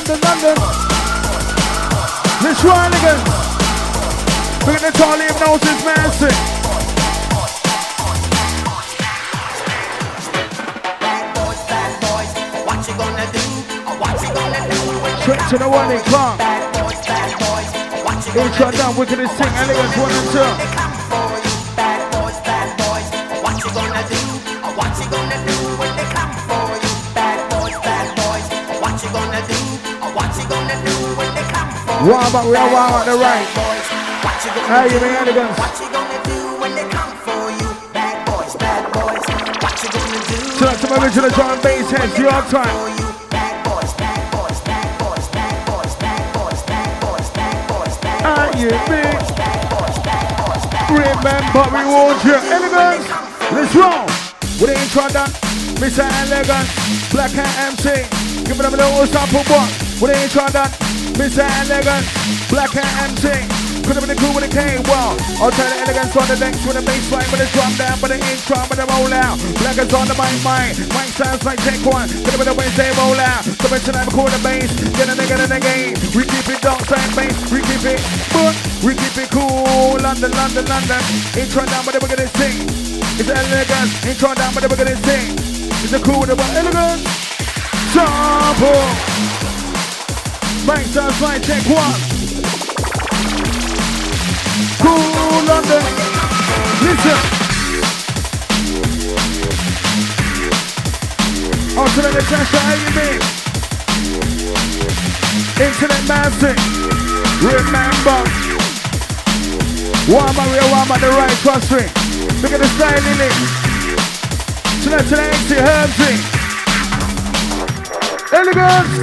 London, London. Let's try again. Bring the Charlie Hypnosis Massive. Straight to the one in club. Intro down, we're gonna sing Elegance 1 and 2. Bad boys, what you gonna do? What you gonna do when they come for you? Bad boys, what you gonna do? What you gonna do when they come for you? Wow, but we are wow on the right. How you mean Elegance? What you gonna do when they come for you? Bad boys, what you gonna do? So that's my original drum and bass heads, your time. Remember we want you Elegance. Let's roll. With the intro done, Mr. Elegance, Black Hat MC. Give it up a little sample one. With the intro done, Mr. Elegance, Black Hat MC. Put up in the crew with the K, well, I'll try the Elegance on the next with the bass line, with the drum down, with the intro, with the roll out. Black is on the mic, mic sounds like take one. Put up in the Wednesday roll out. So mention I'm record the bass, get a nigga in the game. We keep it dark side bass, we keep it, but we keep it cool. London, London, London. Intro down, but then we're gonna sing. It's Elegance. Intro down, but then we're gonna sing. It's a cool with the Elegance. Sample. Mic sounds like take one. Cool London, listen. Alternate Natasha, how you mean? Internet Massive, remember. One by the right, trust me. Look at the style in it. Tonight to the exit, Herbsy. Elegance.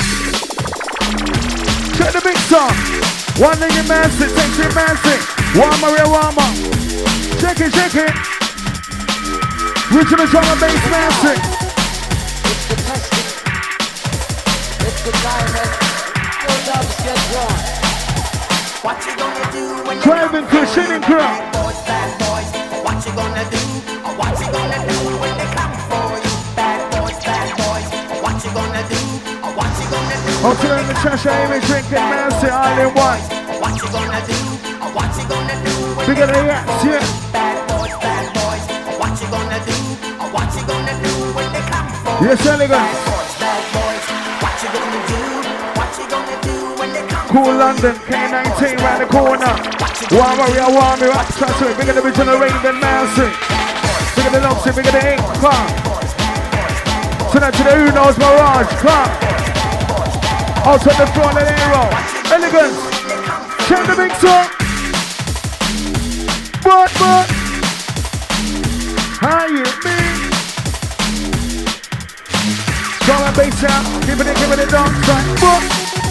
Check the mixer. One nigga Massive, takes it Massive. Wama, real Wama. Check it. Reaching the drum and bass Massive. It's the testing. It's the time that your dubs get drawn. What you gonna do when they Driving crew, shooting crew. Bad boys, what you gonna do? What you gonna do when they come for you? Bad boys, what you gonna do? What you gonna do? Alternate Natasha, Amy drinking Massive, all in one. What you gonna do? What you gonna do? Bigger than that, yeah. Bad boys, what you gonna do? What you gonna do when they come for you? Yes, Elegance. Bad boys, what you gonna do? What you gonna do when they come Cool London, K19 round the corner. Warm me, rock, trust me. Bigger the original Raven Massive. Bigger the Loxy, bigger the Ink, come. Tonight to the Uno's Mirage, come. Out on the floor, let it roll. Elegance, check the mixer. But, how you mean? Drum and bass out, give it a dance track. But,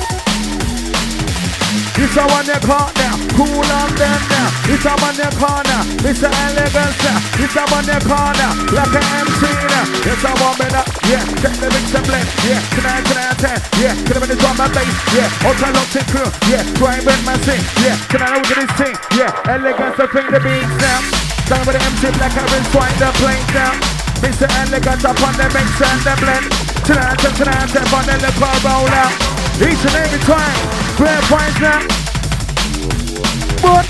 it's a one their corner, cool on them now. It's a one their corner, Mr. Elegance now. It's a one their corner, like an MC now. It's a one minute, yeah. Check the mix and blend, yeah. Tonight, 10, yeah. Get up in the drum and bass, yeah. Ultra Loxy crew, yeah. Driving Massive, yeah. Tonight we're gonna sing, yeah. Elegance to bring the beats down. Down with the MC Black Aaron, swine the plane down. Mr. Elegance up on the mix and the blend. Tonight, on the liquor roll out. Each and every time, prayer points now. But.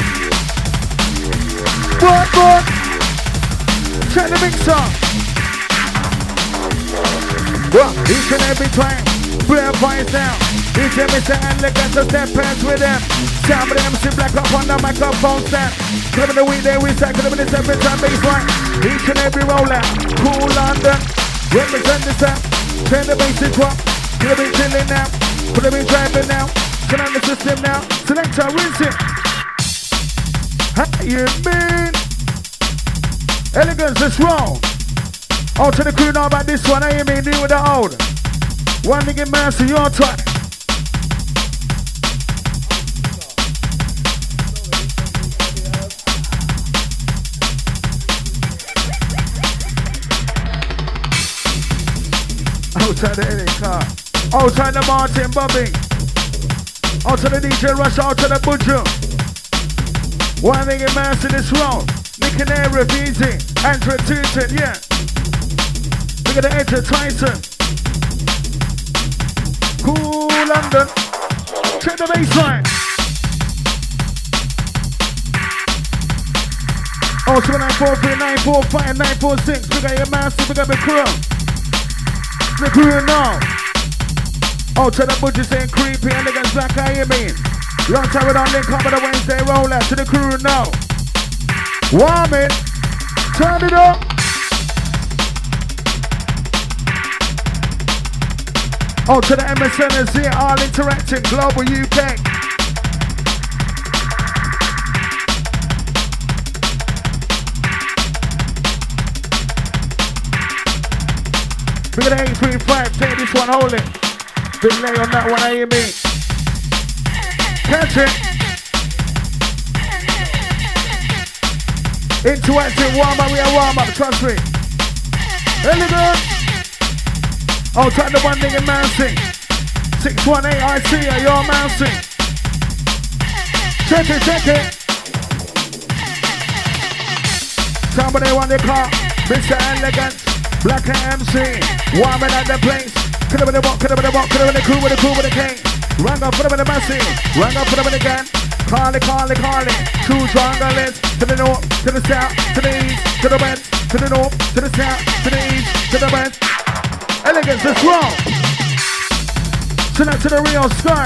Check the mixer. Well, each and every time, prayer points now. Each and Mr. Elegance to step past with them. Sound with the MC Black up on the microphone stand. Clipping the weed there, we start clipping this every time baseline. Each and every rollout. Cool London. Represent the sound. Turn the bass to drop. Could have been chilling now. Could have been driving now. Turn on the system now. Selector, rinse it. How you mean? Elegance, let's roll. Out to the crew now about this one. How you mean? New with the old. One nigga master, your track. Outside the Eddie car. Outside the Martin Bobby. Outside the DJ Rush. Outside the Butcher. One nigga master this round. Nick and Air easy. Andrew Tootin, yeah. Look at the Edge of Tyson. Cool London. Check the baseline. Oh, 7943945 We got your master, we got the crew. The crew now. Oh, to the butcher saying creepy, elegant, black, I hear me. Long time we don't link up with a Wednesday roller. To the crew now. Warm it. Turn it up. Oh, to the MSNers here, all interacting, Global UK. We got 835, take this one, hold it. Big lay on that one, I hear me. Catch it. Interactive, warm up, we are warm up, trust me. Elegant. Oh, try the one thing in Mountain. 618, I see ya, you're Mountain. Check it, check it. Somebody want the car, Mr. Elegant, Black and MC, warming at the place. Could have been the walk, could have been the walk, could have been the crew with the king. Rang up, put them in the massive, rang up, put them in again. Call it. Two triangles, to the north, to the south, to the east, to the west, to the north, to the south, to the east, to the west. Elegance, let's roll. Send that to the Rio Sky.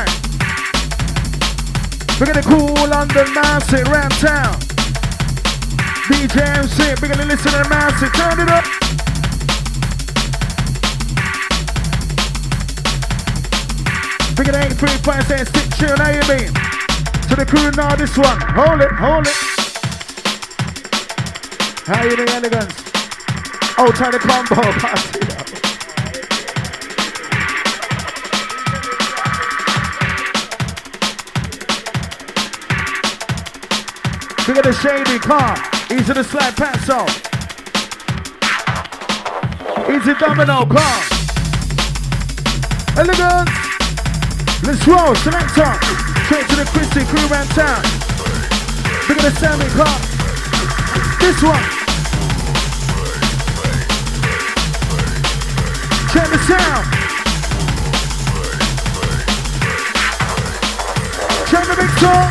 We're gonna cool London Massive, round town. DJ MC, we're gonna listen to the Massive, turn it up. We're gonna 835 saying stick tune, how you mean? To the crew now, this one. Hold it. How you doing, Elegance? Oh, try the combo, party. We got a shady car. Easy to slide pants off. Easy domino car. Elegance. Let's roll. Selector. Straight to the Christy crew around town. We got a Sammy car. This one. Check the sound. Check the big song.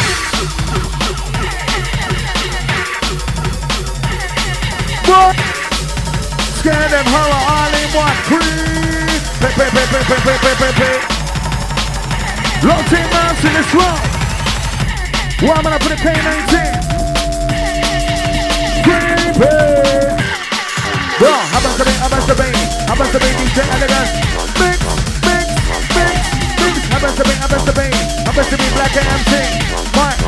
What? Scare them horror all in one. Pay. Locked in mountain, let's roll. Warming up for the K19. Bro, how about the DJ Elegant. Mix. How about the Black MC. Mike.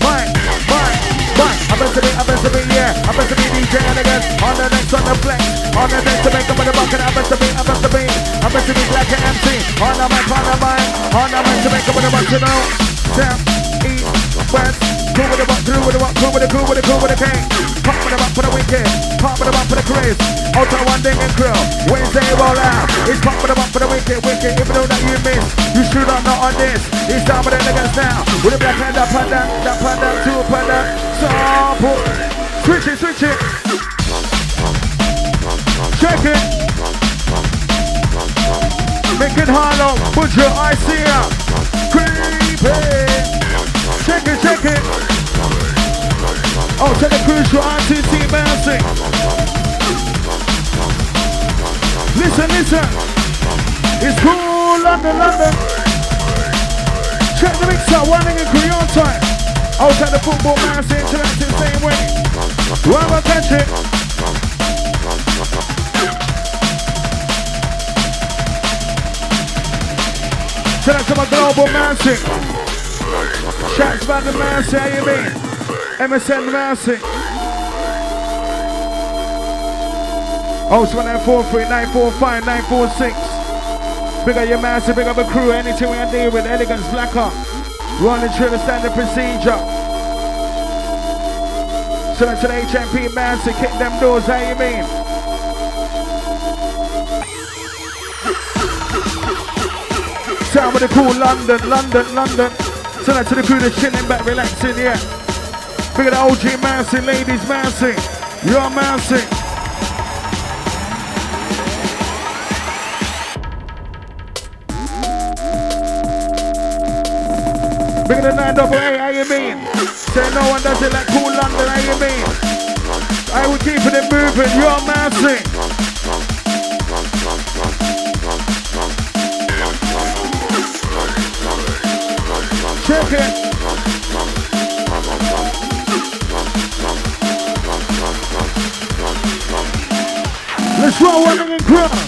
How about the DJ Elegant. On the next, on the flex. On the next to make up with the bucket. How about the Black MC. On the mic. On the mic to make up with the bucket. South, east, west. Cool with the buck, cool with the king. Pop with the buck for the wicked. Pop with the buck for the Chris. Ultra one ding and crew. Wednesday roll out. It's pop with the buck for the wicked. If you know that you miss, you should not know on this. It's down with the niggas now. With the black hand up and down, two up and down. Sample. Switch it. Check it. Make it hollow. Put your eyes here. Creepy. Check it. Oh, tell the crews your RTC bouncing. Listen. It's cool, London. Check the mixer, running in Creole time. Outside the football bouncing, interacting same way. Whoever catch it. Shout out to my global bouncing. Shouts about the Mousy, how you mean? MSN Mousy. Oh, 7943945 Big up your Mousy, big up a crew. Anything we are dealing with, Elegance, Black Hawk. Running through the standard procedure. Shout out to the HMP Mousy, kick them doors, how you mean? Sound with the cool London. Shout out to the crew that's chilling back, relaxing, yeah. Big up the OG Mousy, ladies Mousy. You're Mousy. Bigger than 988, how you mean? Say no one does it like Cool London, how you mean? I will keep it moving, you're massive. Check it. Let's roll one in crowd.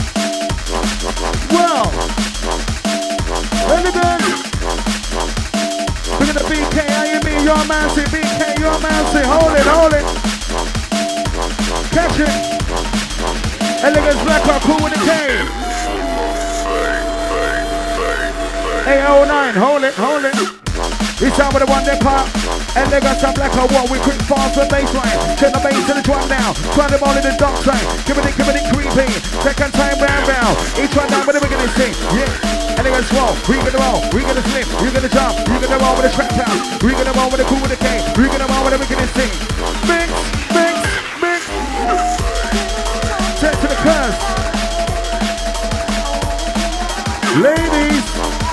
Well, elegant. Look at the BK, how you mean? You're massive, BK, you're massive. Hold it, hold it. Catch it. Elegance Black Rock, cool with the K. 809, hold it, hold it. It's time with the one that pop. Elegance and Black Rock, what we quick fast for baseline. Check the bass to the drum now. Try them all in the dark side. Give it creepy. Second time round. Each one down with the beginning sing. Yeah. Elegance roll. We gonna roll. We gonna slip. We gonna jump. We gonna roll with the trap house. We gonna roll with the cool with the K. We gonna roll with the beginning sing. Mix. Check to the curse. Ladies.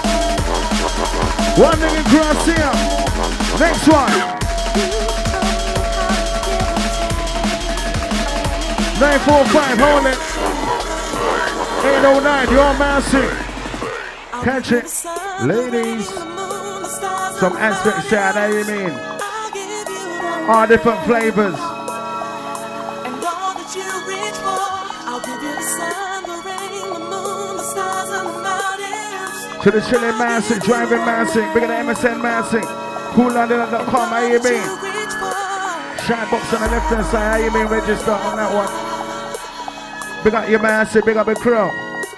One thing across here. Next one. 945, hold it. 809, you're massive. Catch it. Ladies. Some aspects there, how you mean? All different flavors. To the chilling massive, driving massive, bigger than MSN massive. CoolLondon.com, how you mean? Shine box on the left hand side, how you mean? Register on that one. Big up your massive, big up your crew.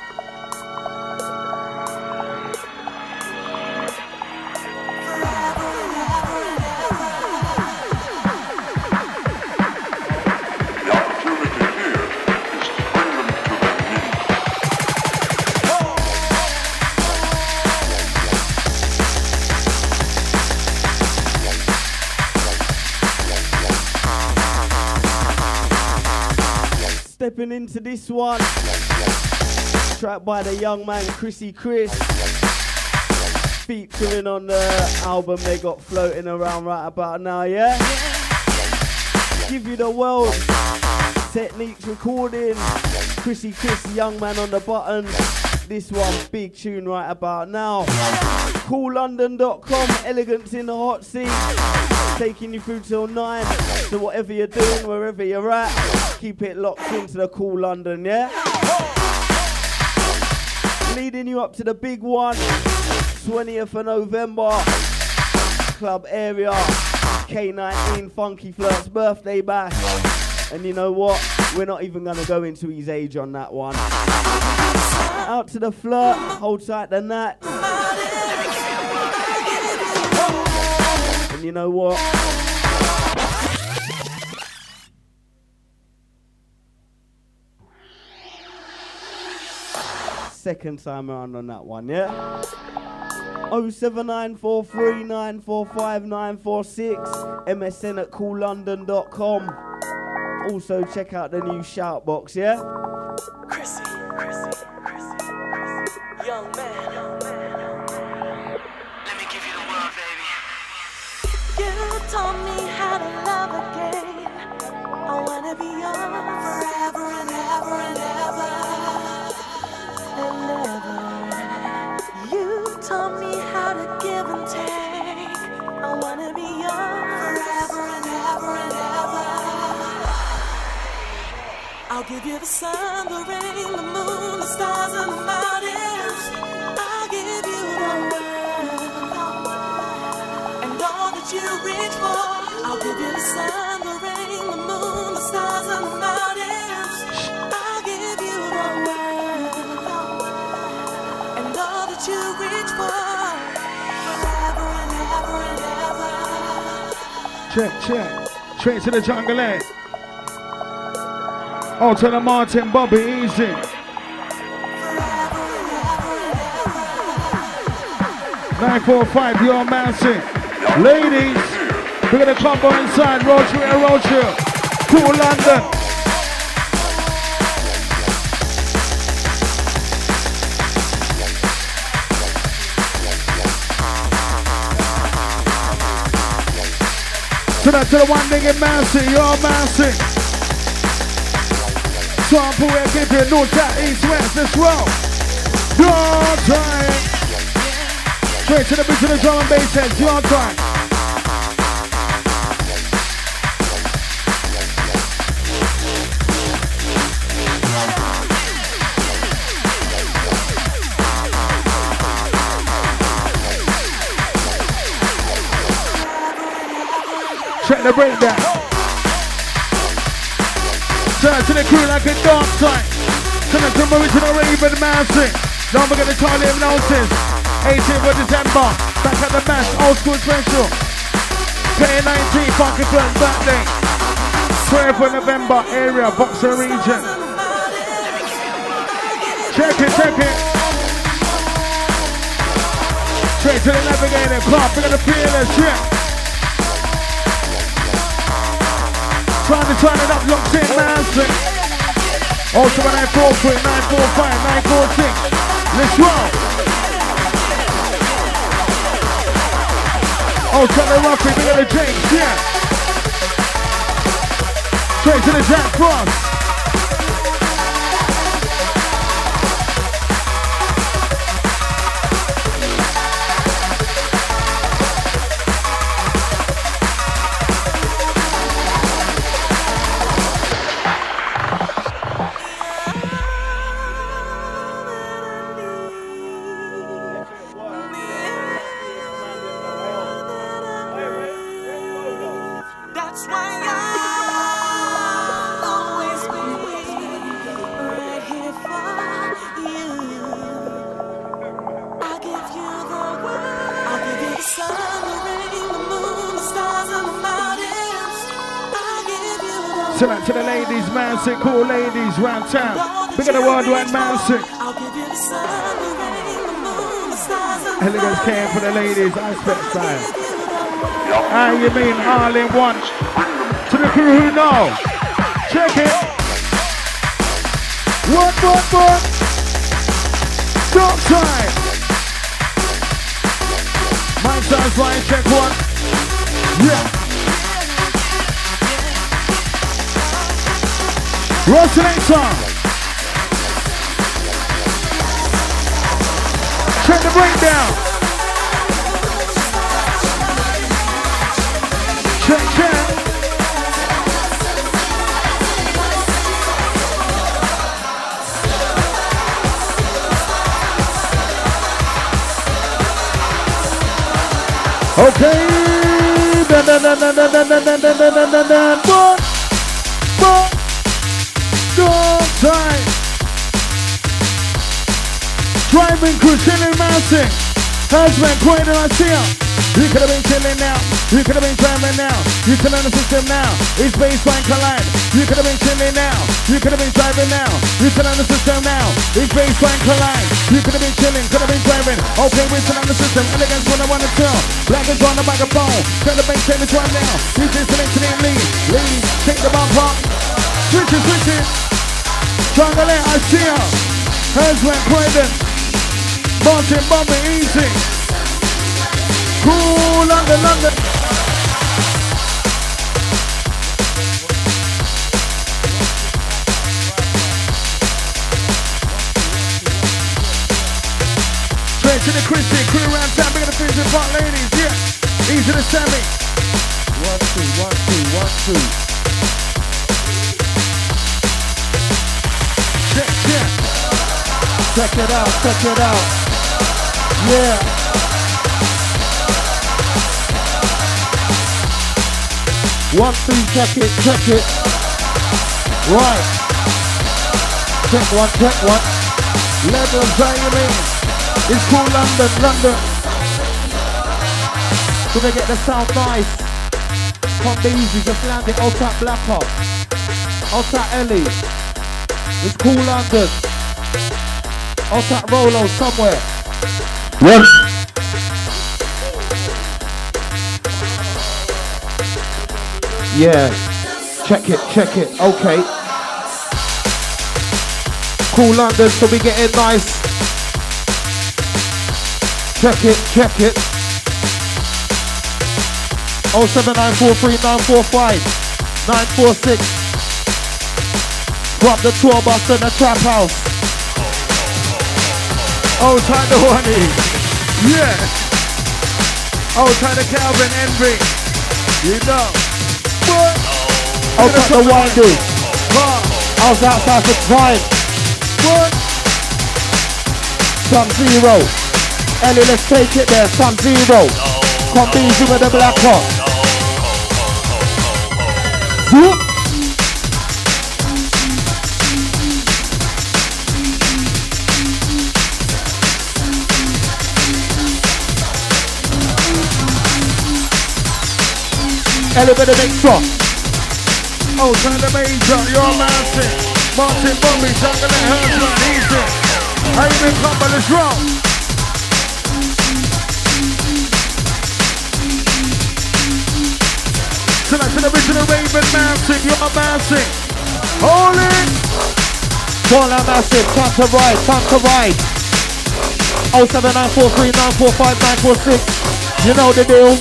Stepping into this one, track by the young man Chrissy Chris, featuring on the album they got floating around right about now, yeah? Give you the world, Techniques recording, Chrissy Chris, young man on the button, this one, big tune right about now. CoolLondon.com, elegance in the hot seat, taking you through till 9, so whatever you're doing, wherever you're at, keep it locked into the Cool London, yeah? Leading you up to the big one, 20th of November, club area, K19 Funky Flirt's birthday bash. And you know what? We're not even going to go into his age on that one. Out to the flirt, hold tight the nat. And you know what? Second time around on that one, yeah? 07943945946, MSN at CoolLondon.com. Also check out the new shout box, yeah? Chrissy, young man. Let me give you the world, baby. You taught me how to love again. I wanna be yours forever and ever and ever and ever. You taught me how to give and take. I wanna be yours forever and ever and ever. I'll give you the sun, the rain, the moon, the stars, and the mountains. I'll give you the world and all that you reach for. I'll give you the sun, the rain, the moon, the stars, and the mountains. I'll give you the world and all that you reach for. Forever and ever and ever. Check. Straight to the jungle, eh? Oh, to the Martin Bobby, easy. 945, you're massive. Ladies, we're gonna combo inside. Roll through. Cool London. Send out to the one thing in Massey, you're Massey. Sample where give you north, south, east, west, let's roll. Your time. Straight to the beat of the drum and bass heads, your time. Check the breakdown. Turn to the crew like a dark time. Turn to the original Raven Massey. Don't forget to call him nonsense. 18th of December. Back at the Mass, old school special. K19, Funky Friends birthday. 12th of November, area, Boxer region. Check it, check it. Straight to the Navigator, Clark, we're gonna feel it, yeah. Trying to turn it up, locked in, Massey. Also 943, 945, 946. Let's roll. Oh, check the Ruffy, we got the James, yeah. Straight to the Jack Frost. Send out to the ladies, Massey, cool ladies round town. Big of the worldwide Massey. Elegance came for the ladies, aspect style. Ah, you mean all in one? To the crew who know. Check it. What? Dark side. My sounds right, check one. Yeah. Rossinator. Check the breakdown. Check. Okay. Dog time. Driving crew, chilling Massey. Husband, Queen and I see ya. You could have been chilling now. You could have been driving now. You can learn the system now. It's baseline collide. You could have been chilling now. You could have been driving now. You can learn the system now. It's baseline collide. You could have been chilling, could have been driving. Okay, we turn on the system. Elegance when I want to tell. Black is on the microphone. Turn the bass, turn this one now. You just selecting and lead. Take the bump up. Switch it. Triangle, I see ya. Husband, Quaden. Martin, Bobby, easy. Cool, London. Straight to the Christian, crew around town, big of the Fusion Park ladies, yeah. Easy to Sammy. 1, 2. Check it out. Yeah. One, two, check it. Right. Check one. Let them say you mean. It's cool London. Gonna get the sound nice. Come easy, just land it. I'll tap Black Hop. I'll tap Ellie. It's cool London. I'll tap Rolo somewhere. What? Yeah. Check it. Okay. Cool London, so we get it nice. Check it. 07943 945 946. Drop the tour bus in the trap house. Oh, time to Honey. Yeah. Oh, time to Calvin Envy. You know. What? Oh, time to Windy. I was outside for time. What? Some zero. Ellie, let's take it there. Some zero. Come easy with the black hawk. Whoop. Ellie with the big truck. Oh, turn the major, you're Martin. Martin Bobby, jungle and herdsman, easy. How you been come by this round? Tonight to the original Raven Massive, you're Massive. Holy! Call out Massive, time to ride, time to ride. 07943 945 946. You know the deal.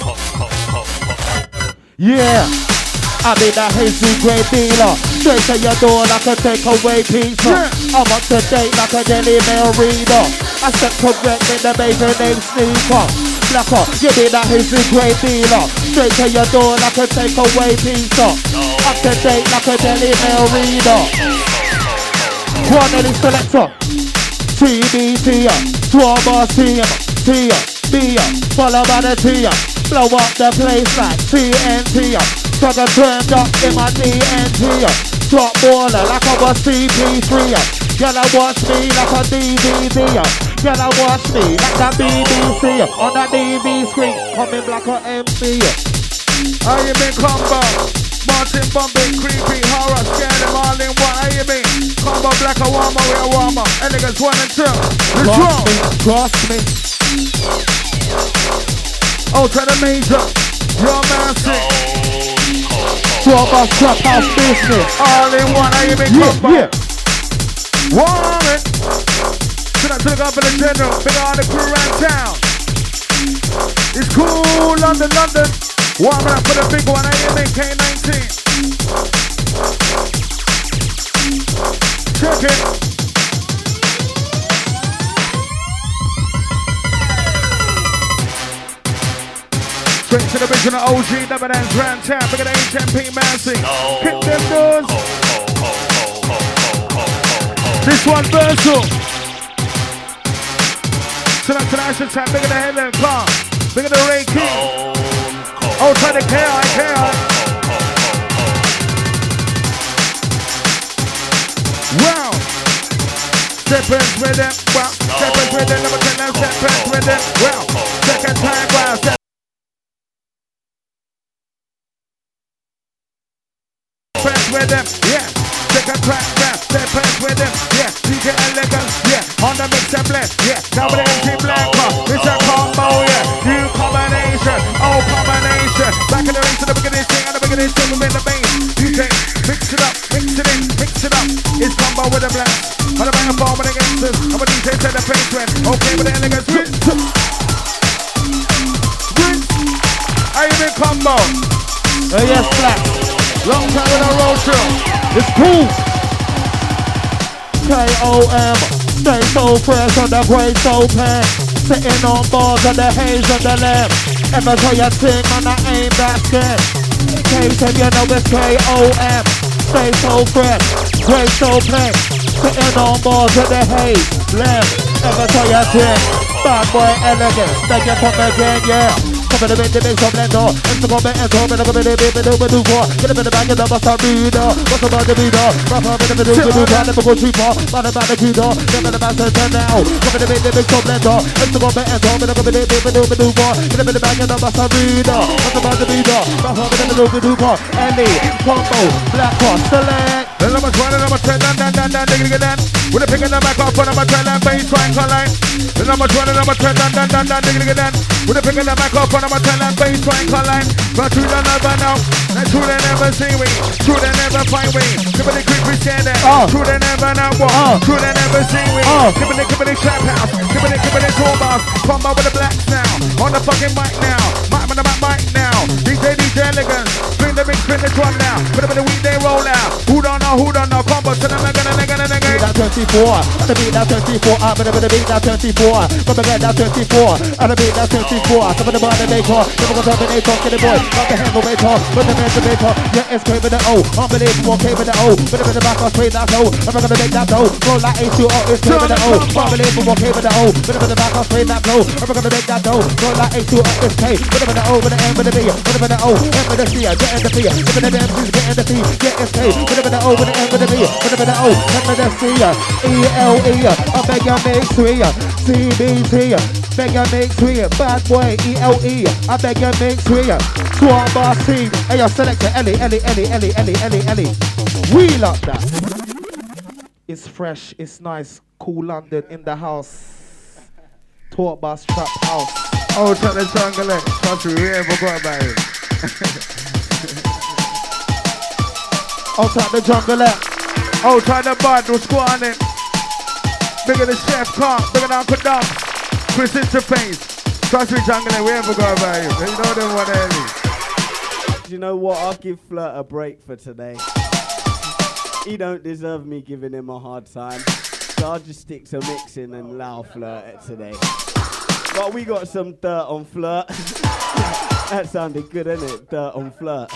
Yeah. I be that hazy grey dealer. Straight to your door like a takeaway pizza. Yeah. I'm up to date like a Daily Mail reader. I said correct in the baby name sneaker. Blacker, you be that hazy grey dealer. Straight to your door like a takeaway pizza. Up to date like a Daily Mail reader. Quantity selector. TBT, Drama team, T, follow by the T. Blow up the place like TNT. Sugar turned up in my DNT. Drop baller like I was CP3. Girl, watch me like a DVD. Girl, watch me like that BBC. On that DV screen, coming like a MC. How you been, Combo? Martin Bumping, creepy, horror, scared them all in one. How you been? Combo, black, a warmer, we a warmer. Elegance 1 and 2. Let's go. Trust me. Oh, to the major. You're Massive. Drop us, trap house business. All in one, how you been, Combo? Yeah. Warming. Tonight to the governor general, big on the crew around town. It's cool, London, London. Warming up for the big one, how you been, K19. Check it. Straight to the original OG, never than Grand Town, bigger than H10P Massey. Hit them doors. This one Versal. Tonight to the Asher Town, bigger than Helen Clark, bigger than Ray King. Oh, try to KI. Wow. Steppers with them, wow. Steppers with them, never tell them steppers with them, wow. Second time, wow. With them, yeah. Second track, yeah. Steppers with them, yeah. DJ Elegance, yeah. On the mix and blend, yeah. Double empty blanker, it's a combo, yeah. New combination, old combination. Back in the race to the beginning thing and the beginning thing within the main. DJ, mix it up, mix it in, mix it up. It's combo with the blend. On the microphone with the gangsters. I'm a DJ to the basement. Okay with the Elegance, rinse. How you been, combo? Yes, Black. Long time with a road show. It's cool. K.O.M. Stay so fresh on the great so pen. Sitting on bars of the haze and the lamb. Ever tell you thing man, I ain't that scared. In case if you know it's K.O.M. Stay so fresh, great so pen. Sitting on bars of the haze, lamb. Ever tell you thing. Bad boy elegant. Then you come again, yeah. Come in the bit, the big top blender. Instagram and Instagram, and I'm going to be do for. Get up in the back and I'm a star reader. What's about the reader? Rough up in the middle, we do that, never go too far. Man about the keyder, never the master turn now. Come in the bit, the big top blender. Instagram and Instagram, and I'm going to be do for. Get up in the back and I'm a star reader. What's about the reader? Rough up in the middle, we do for. Ellie, Combo, Black Cross, select. Then I'm a 20, I'm a 10, digging it. With a pick in the back off, I'm a 10, and bass trying to line. Then I'm a 20, I'm a 10, digging it. With a pick in the back off, I'm a 10, and bass trying to line. But true they never know, and true they never see we, true they never find we. Give me the quick we stand there, true they never know what, true they never see we. Give me the trap house, give me the toolbox. Combo with the blacks now, on the fucking mic now, mic now. DJ Elegance. Spin the mix, spin this one now. Put up in the weekday roll out. Who don't know, combo to the nigga. Beat that 34, the beat that 34, I'm gonna beat that 34, gonna get that 34, and the beat that 34, some of the body they call, never gonna dominate, talk to the boy, got the handle they talk, but the man to they talk, yeah, it's craving the O, unbelievable, craving the O, but in the back of straight that O, I'm gonna make that O, roll like H2O, it's craving the O, unbelievable, craving the O, but in the back of straight that O, I'm gonna make that O, roll like H2O, it's K, but in the O, with the M, with the B, but in the O, M with the C, getting the P, but in the M, getting the P, yeah, it's K, but in the O, with the M, with the B, but in the O, M with the C, E-L-E, I beg you make three, C-B-T, beg you make three, bad boy, E-L-E, I beg you make three, Swan Bar C, hey yo, selector, Ellie, wheel up that. It's fresh, it's nice, cool London in the house, tour bus, trap house. Oh, check the jungle, trust me, we ain't forgot about it. Outside the jungle, oh, try the bud, no squat on it. Bigger the chef, Carl, bigger than Uncle Dom. Chris Interface. Trust me, jungle, we ain't forgot about it. You know them what they is. Do you know what? I'll give Flirt a break for today. He don't deserve me giving him a hard time. So I'll just stick to mixing and allow Flirt today. But we got some dirt on Flirt. That sounded good, innit? it? Dirt on Flirt.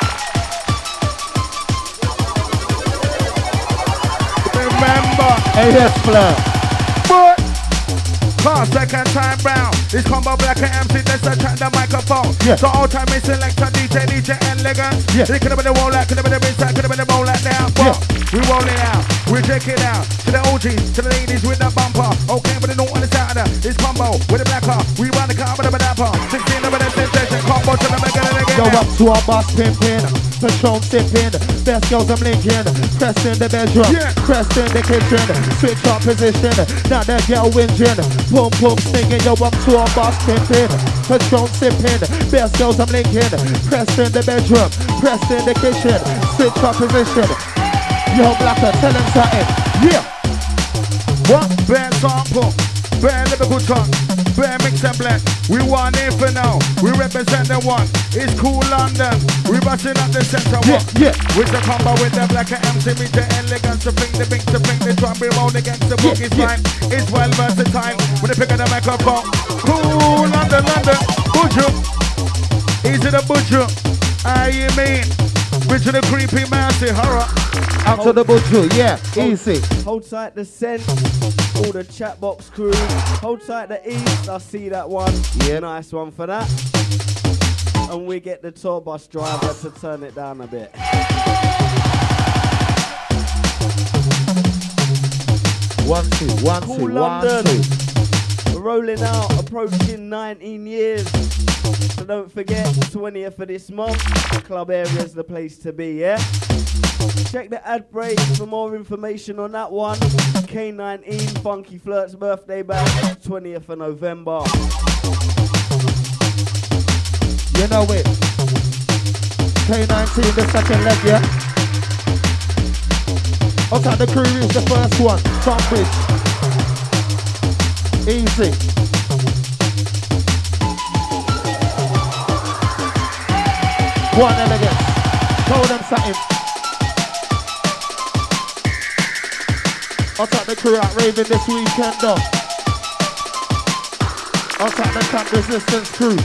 Remember, hey, yes, Flirt. but class second time round. This combo black and MC, let's attack the microphone. Yeah. So all time is selector, DJ Elegance. Yeah. It could have been the roll out, could have been the bass, could have been the roll out now. But we roll it out, we check it out. To the OGs, to the ladies with the bumper. Okay, but the note on the side of this combo with the black car. We run the car with the dapper. 16 over the sensation, combo to the mega again. Go up to our boss pimpin', Patron sippin', best girls I'm linking, pressed in the bedroom, pressed in the kitchen, switch up position, now that girl whinging, boom boom singing, yo up to our boss pimpin', Patron sippin', best girls I'm linking, pressed in the bedroom, pressed in the kitchen, switch up position, yo Blacker, tell him something, yeah. What? Bare sample, bare Liverpool tongue, bare mix and blend. We want it for now. We represent the one. It's cool London. We busting up the center one. Yeah. With the combo with the black and MC, with the elegance, to bring the bink, to bring the drum, we roll against the book. It's fine. It's well versatile. When they pick up the microphone. Cool London. Butcher. Easy the butcher. You mean? Which of the creepy mousey horror. Out to the butcher, yeah, easy. Hold tight the scent, all the chat box crew. Hold tight the east, I see that one. Yeah. Nice one for that. And we get the tour bus driver to turn it down a bit. One, Cool two, London. 1, 2. We're rolling out, approaching 19 years. So don't forget, 20th of this month, club area's the place to be, yeah? Check the ad break for more information on that one. K19, Funky Flirt's birthday bash, 20th of November. You know it. K19, the second leg, yeah? Outside the crew is the first one. Trumpage. Easy. One elegance. Told them something. Outside the crew out raving this weekend though. Outside the Camp Resistance crew.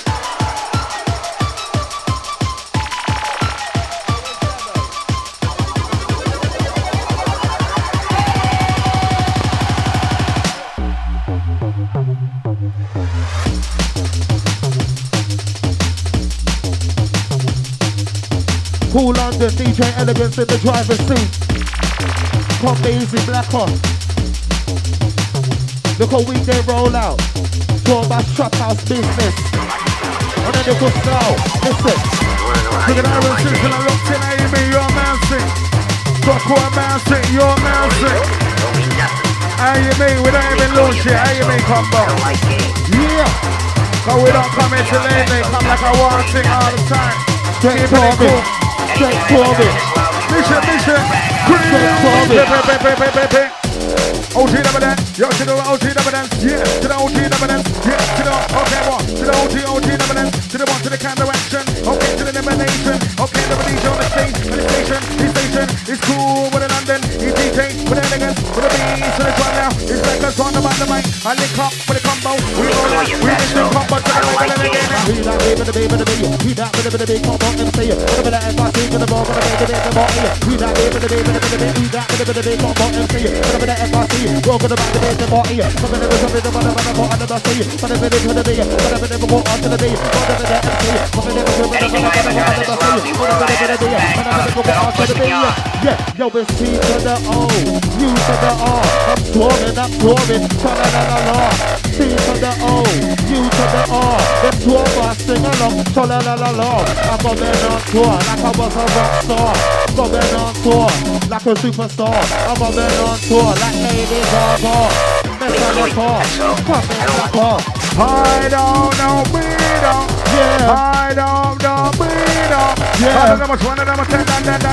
Cool London, DJ Elegance in the driver's seat. Come easy, black on. Look how we they roll out. Tour bus trap house business. On a little style. Listen. Look at Iron Sizzle and look in Amy, your man sing. Talk to a man sing, your man sing. How you mean? We don't even lose shit. How you mean, combo? Yeah. Cause we don't come here to late, they come like I want to sing all the time. Straight for me. Straight for me. Mission. OG number that, yo, to the OG number that, yeah, to the OG number that, yeah, to the, okay, one, to the OG number that, to the one, to the kind of action, okay, to the number Okay, the DJ on the stage, and the station is cool with a London. He's DJ with elegance, with a beat, so it's right now. It's like us on about the mic. I link up with a combo. We roll out, we mix the combo to the right and again. We that with the baby, we that with the big combo and say it. What about that FRC to the ball, gonna make the ball here. We that with the baby, we that with the big combo and say it. What about that FRC, we're gonna back the ball here. Something that was something about the say it. But if it is to the day, but if it never go on to the day, what about that MC? Something that was something about the say it. What about the day, but if it never go on to the day. Yeah, yo, it's T to the O, U to the R. I'm touring, tra-la-la-la-la. T to the O, U to the R. Them two of us sing along, tra-la-la-la-la. I got men on tour like I was a rock star. Got men on tour like a superstar. I got men on tour like Lady Gaga. Metallica, come in the car. I don't know, we don't. Yeah, I don't know, we don't. Yeah. Number 10, number 10,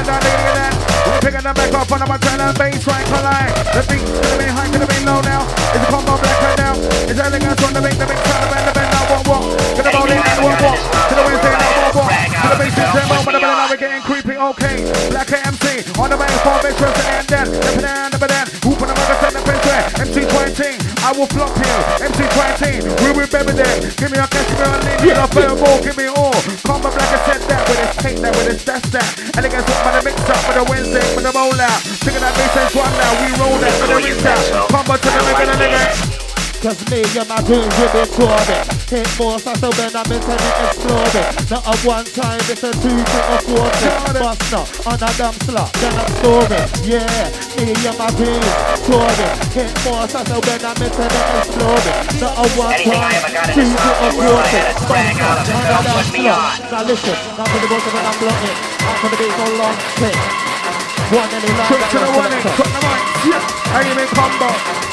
we're picking them back up on number 10 and bass right collide. The beat could have been high, could have been low now. It's a combo black right now. It's elegance on the beat, sound of the bend, now walk. To the bowling and walk. To the Wednesday now walk. To the bass is tempo, but now we're getting creepy, okay. Black MC on the main form, it's just and then. The banana, whoop on the mother, send the prince where. MC 20, I will flop you. MC 20, we will baby there. Give me a cash, give me a lean, give me a fireball, give me all. Combo black, I said that with his take that, with his that's that. Elegance with the mix up, with the Wednesday, with the roll out. Taking that bass and one now, we roll that with the mix out. Combo to the nigga. cause me and my dreams will be touring. Hit more so when I'm intending exploring. Not a one time, it's a 2, 3 or 4 thing. Bust not on a dumb slot, then I'm storing. Yeah, me and my dreams touring. Hit more so when I'm intending exploring. Not a one time, 2, 3 or 4 thing. Bust not on a dumb slot. Now listen, now for the bottom when I'm blocking. I'm gonna be so long, quick. One any line, Quick to the one in, cut the mic. Yeah, I even combo.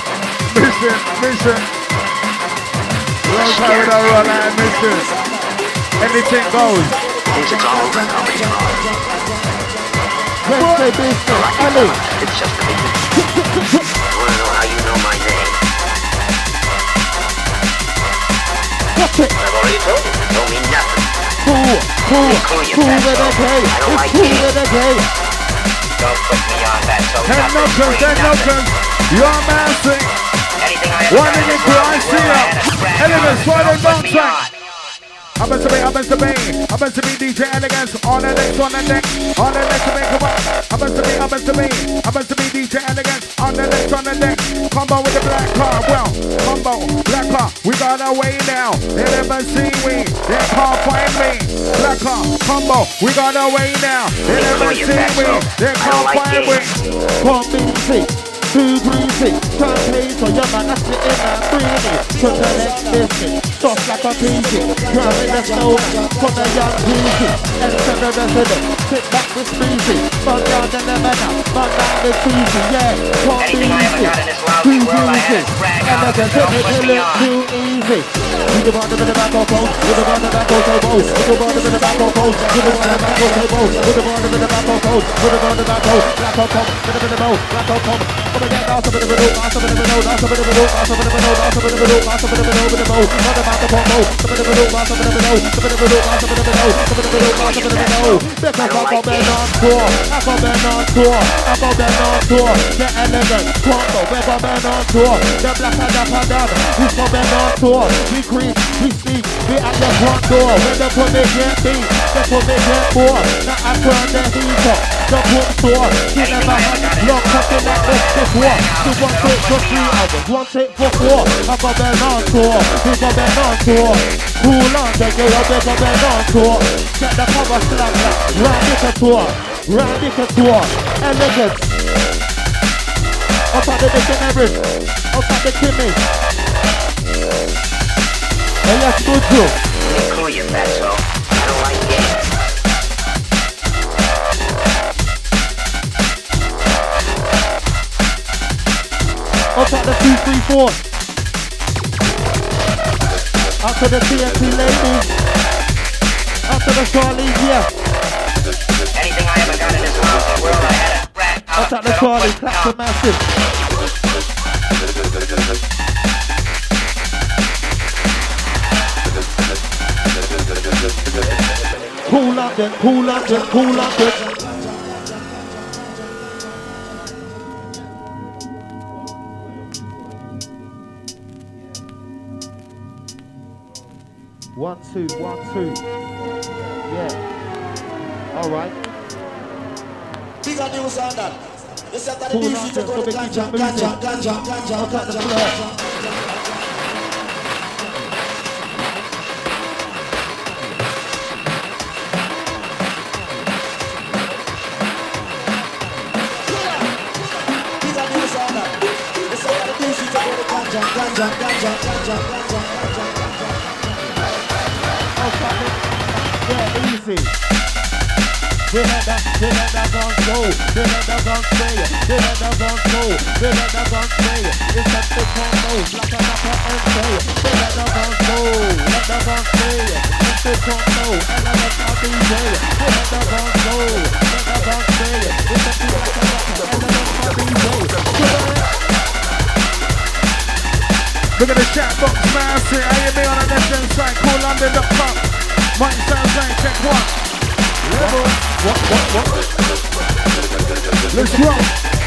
Mission. Long time without roll and mission. Anything goes. Music's all over, comedy's wrong. Wednesday business, Ali. It's just the beginning. I wanna know how you know my name. Watch it. I've already told you, it don't mean nothing. Cool with a K. It's cool with a K. Don't put me on that, so Ten notions. You're massive. Anything I One in the I see ya. Elegance, right and down track. Happens to be DJ Elegance on the next to make a walk. Happens to be DJ Elegance on the next. Combo with the black car, black car, we got away now. They never see me, they can't find me. Black car, combo, we got away now. They never see me, they can't find me. One BC, 2 greasy, champagne for your man, that's it in that breezy. To the next business, soft like a peasy. Grab in the snowman, from the young greasy. Enter the resident, sit back with breezy. Run down the lemon, run down the cheesy, yeah. One BC, 2 greasy. Elegant, it look too easy. You the one with the back of post, you the one with the back of post, you the one with the back of post, you the one with the back of post, you the one with the back of post, you the one with the back of post, black of post, black of post. We creep, we sleep, we at the front door. When the put me get beat, the put me get more. Now I turn the heat up, the book store. You never had long something like this before. So one take for 3 hours, one take for 4. I got Ben on tour, we got Ben on tour. Cool on, they go up, we got Ben on tour. Get the cover slam like Radicator, Elegance. Up at the dictionary, up at the Kimmy. And let's go through. Hey, cool, you fatso. I don't like games. Up at the 234. Up to the TNT ladies. Up to the Charlies, yeah. Anything I ever got in this lousy world, I had a rat. Up at the Charlie, clap for massive. Cool London, cool London, cool London. One, two. Yeah. All right. These are new sound that. You said that the Cool DC London, to go to so ganja. I'll cut the floor. These are new sound that. You said that the DC to go to ganja. Yeah, easy. We let that gun go. We let that gun spray. We let that gun go. We let that gun spray. It's a big combo, like a rapper and say. We let that gun go. Let that gun spray. It's big combo, and I let my DJ. We let that gun go. Let that gun spray. It's a big like a rapper, and I let my DJ. Look at the chat box, man. See, how you be on the left-hand side? CoolLondon.com. Mike sounds like check one. Level. What? Let's roll.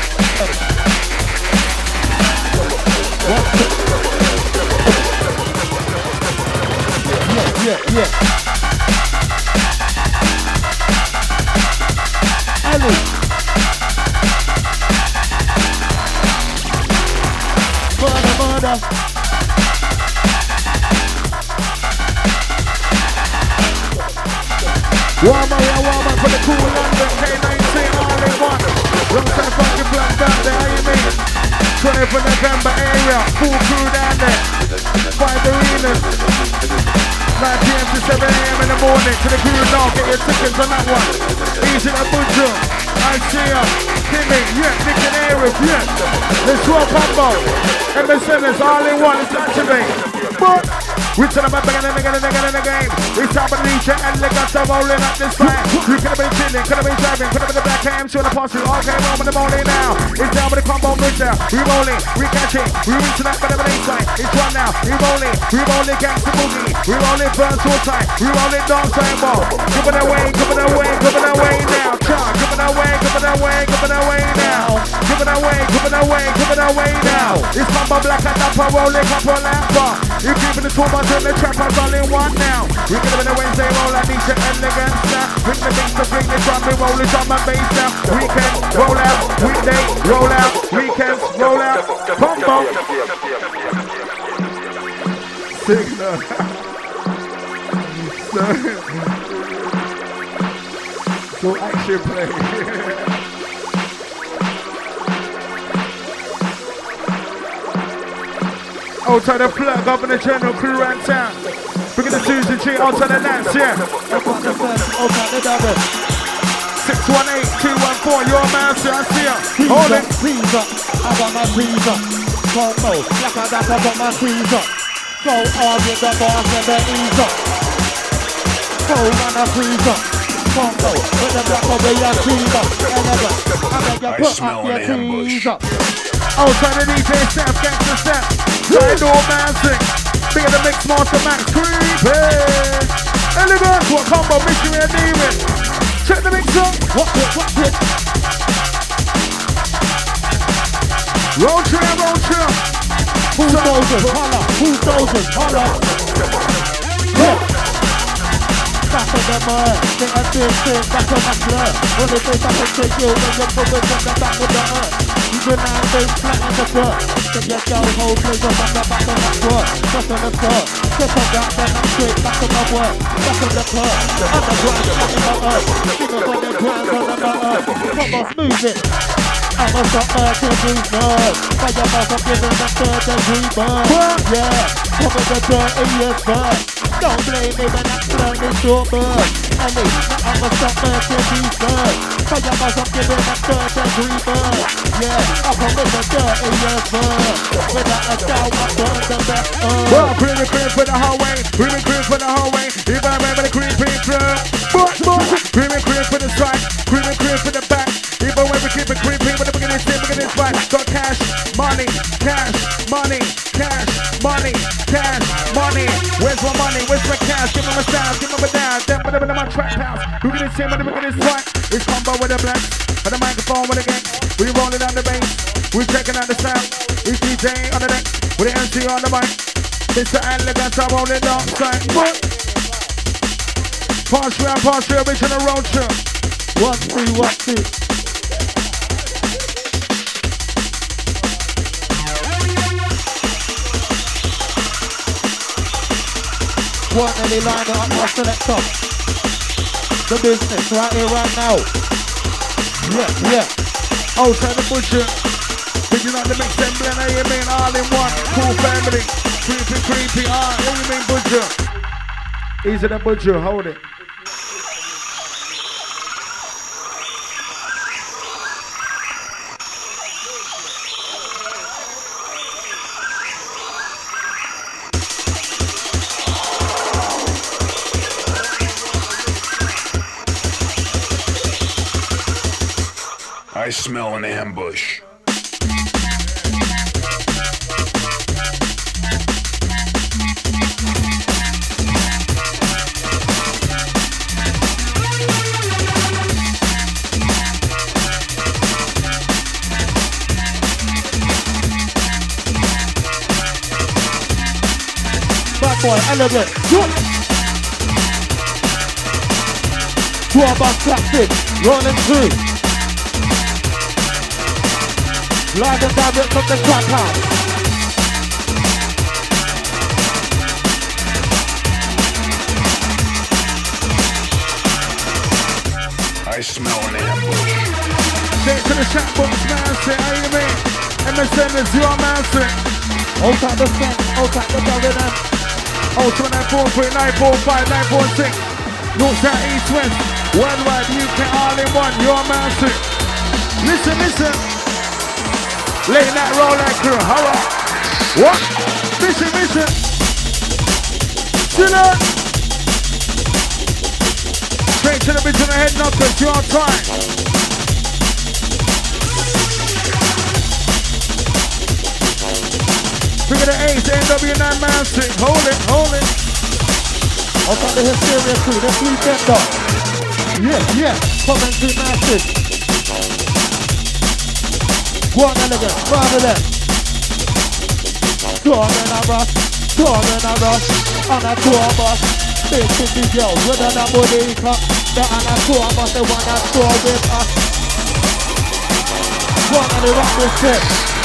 Yeah. Ellie. Murder. Warm up for the Cool London K19 all in one. Long time fucking blood down there, how you mean? 20th of November area, full crew down there. 5 arenas. 9 PM to 7 AM in the morning. To the crew now, get your tickets on that one. Easy to Bujo, I see ya. Timmy, yeah, Nick and Arif, yeah. Let's roll combo. MSNs all in one, let's activate. But we tell them again and again in the game. It's time to reach it and they got some rolling up this time. You could have been chilling, could have been driving, could have been the black AM showing the posse. All came home in the morning now. It's down with the combo mix now. We rolling, we catching, we reaching that better than inside. It's one now. We rolling gangsta boogie. We rolling burn so tight. We rolling dance time ball. Give it away now. Char, give it away now. Give it away now. It's combo black and upper rolling couple lamper. You keeping the 2 months in the trappers all in one now. We could have been a Wednesday roll like Nisha elegance now. Bring the beats to bring the drum, we roll it on my bass now. Weekend, roll out, weekday, roll out, weekends, roll out, combo. Signal. So action play. Out to the plug, Governor General, crew around town. We're gonna choose the tree out to the Nats, yeah. 618-214, your man, sir, I see ya. Hold it. Freezer, I got my freezer. Combo, like I got my freezer. Go on with the boss and the easer. Go on a freezer. Combo, with the black over your freezer. I beg you put up your freezer. Outside the DJ Steph, gangsta Steph. Side door man sing. Big of the mix master Max. Creepy. Elegant. What combo mission we are dealing? Check the mix up. What it? Roll trip. Who's those? Holla. Yeah. Back of the mud, they are still back of my blood. When they say back to you, then you're focused on the back of the earth. You do not face flat in the butt. Then your girl whole place on the back of my butt. Just on the butt. Just on that, then I'm straight back of my work. Back of the club. Underground, back in my earth. Fingers on the ground, on the earth. Come on, smooth it. I'm a shot to breathe mud. By your mouth, I'm giving the 3rd degree burn. Yeah, cover the dirtiest bird. Don't blame me when I'm learning short bird. I'm a shot to breathe mud. By your mouth, I'm giving the 3rd degree burn. Yeah, I commit the dirtiest bird. Without a doubt, I burn the best herb. Well, creepy for the hallway. Creepy for the hallway. If I remember the creepy club. Creepy for the side. Creepy for the back. Even when we keep it creepy, when we get this fight, got cash, money, cash, money, cash, money, cash, money. Where's my money? Where's my cash? Give me my style, give me my down. Then whatever in my trap house. Who can say what look at this one? It's combo with the blacks. And the microphone with the gang. We rolling down the bass. We checking out the sound. It's DJ on the deck. With the MC on the mic. Mr. Elegant, I'm rolling down side. Pass through, bitch on the road trip. 1, 2, 1, 2. One Ellie line up, my selector. The business right here, right now. Yeah. Outside the butcher. Picking up the mix and blend, you mean all in one. Cool family. Creepy, you mean butcher. Easy the butcher, hold it. I smell an ambush. Bad boy, elegant. Tour bus classic, rolling through. Live and direct from the trap house. I smell an ambush. Take to the chat box, man, say, how you mean? MSN is your man, say. Outside the set, outside the government. 02943945946. North, south, east, west. Worldwide, UK, all in one, your man, say. Listen. Late night roll that crew, holla. What? Listen. Chill out. Straight to the bitch on the head knockers, your time. Figure the ace, NW9 man sing. Hold it. Outside the hysteria crew, the 3 Yeah. Commentary massive. Go on, elegant, rather than tour in a rush, on a tour bus. Big city girls with a body cup. They're on a tour bus, they want a tour with us. Go on, and they rock this shit.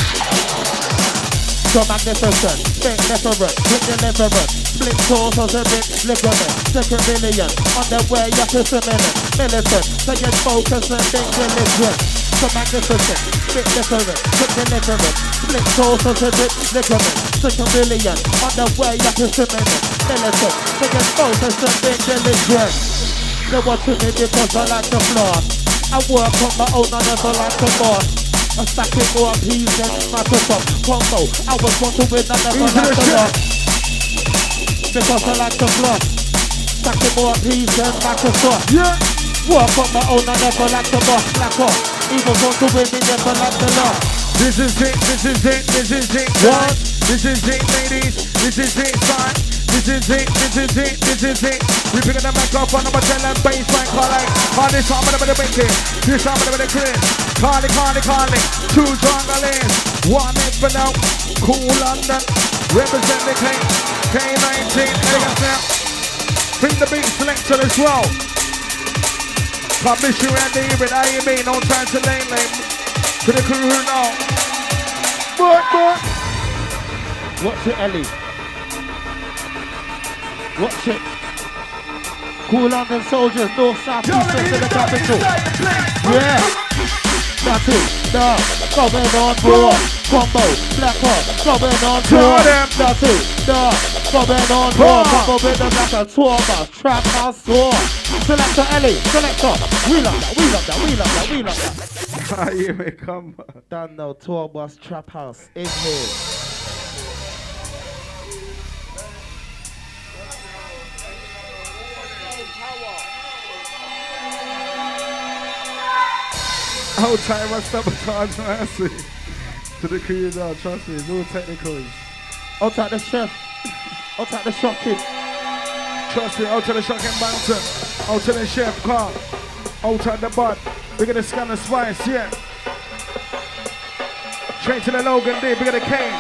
So magnificent, big different, with deliverance. Split tours of the big ligament. Second million, on their way up to the militant. So get focused and big religion. So magnificent, bit different, bit deliverance. Split tours of the big ligament. Second million, on the way up to the militant. So get focused and big religion. They're watching me because I like the floss. I work on my own, I never like the boss. I'm stacking more peas than Microsoft combo. I was born to win, I never like the loss. Because I like the floss. Stacking more peas than Microsoft. Yeah. Work on my own, I never like the boss. Black off. Even born to win, I never like the loss. This is it. What? This is it, ladies. This is it, son. This is it. We pick up the microphone, I'm telling baseline calling. On this time, I'm gonna make it. This time, I'm gonna clear. Calling. Two jungles. One is for now. Cool London. Represent the K19. Elegant now. Bring the beat selector as well. Publish you and David. How you mean? No time to lane. To the crew who know. What? Watch it, Ellie. Watch it. Cool London soldiers, north, south, east, west to the capital. Yeah. That's it. Now, coming on board. Combo, black hot, coming on board. That's it. Now, coming on board. Combo with the black and tour bus, trap house tour. Selector Ellie, selector. We love that. How you may come? Done now, tour bus, trap house in here. Whole time I sabotage massive. To the crew now, trust me, it's all technicals. Outside the chef. Out at the shocking. Trust me, out to the shocking banter. Out to the chef car. Out at the bud. We're gonna scan the spice, yeah. Straight to the Logan D, big of the Kane.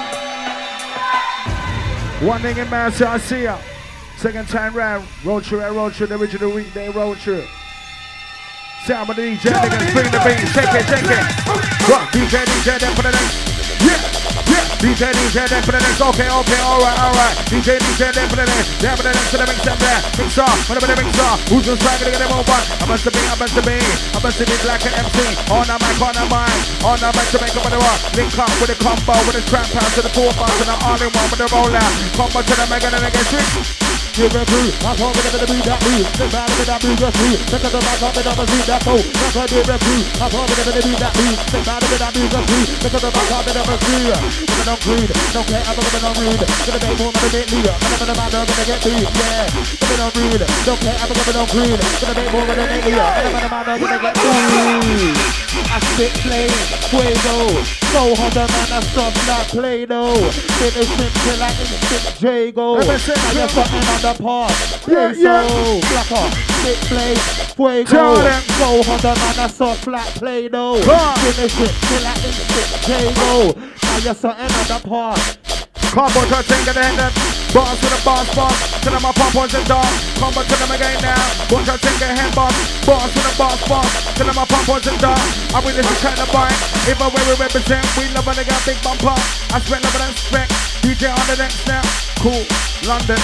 One thing in Manchester, I see ya. Second time round, road through, the original weekday road through. Sound of the DJ, niggas bring the beat, shake it. Rock, DJ, then for the next. Yeah. DJ, then for the next. Okay, alright. DJ, then for the next. Then for the next to the mix up there. Mix up, whatever the mix up. Who's gonna try to get them over? I must be Black and MC. On the mic, on the mic to make up with the rock. Link up with the combo, with the trap house to the 4 bars and the all-in-one with the roller. Combo to the mega and the get switch. You can do, I'm talking about the beat that move. The bad of that move just move. The cut of my top and I'm a beat that go. That's what they refuse. I'm talking about the beat that move. The bad of that move just move. The cut of my top and I'm a beat. Gonna don't greed, don't care, I'm gonna don't rude. Gonna make more, gonna make me. Gonna gonna get beat, yeah. Gonna don't rude, don't care, I'm gonna don't greed. Gonna make more, gonna make me. Gonna get beat. I spit plain, fuego. So hot the man, I stop like Play-Doh. Finish him till I instant Jago. Now you're something on the part. Play so, blacker, spit play, fuego. So hot the man, I stop like Play-Doh. Finish it till I instant Jago. Now you're something on the part. Combo to a thing at the end of boss with a boss. Tell them my pump was a dog. Combo to them again now. Watch out, take a head boss. Boss with a boss. Tell them my pump was a dog. I will listen to the bike. If I where we represent, we love when they got big bumper. I spent love and respect. DJ on the next now. Cool London.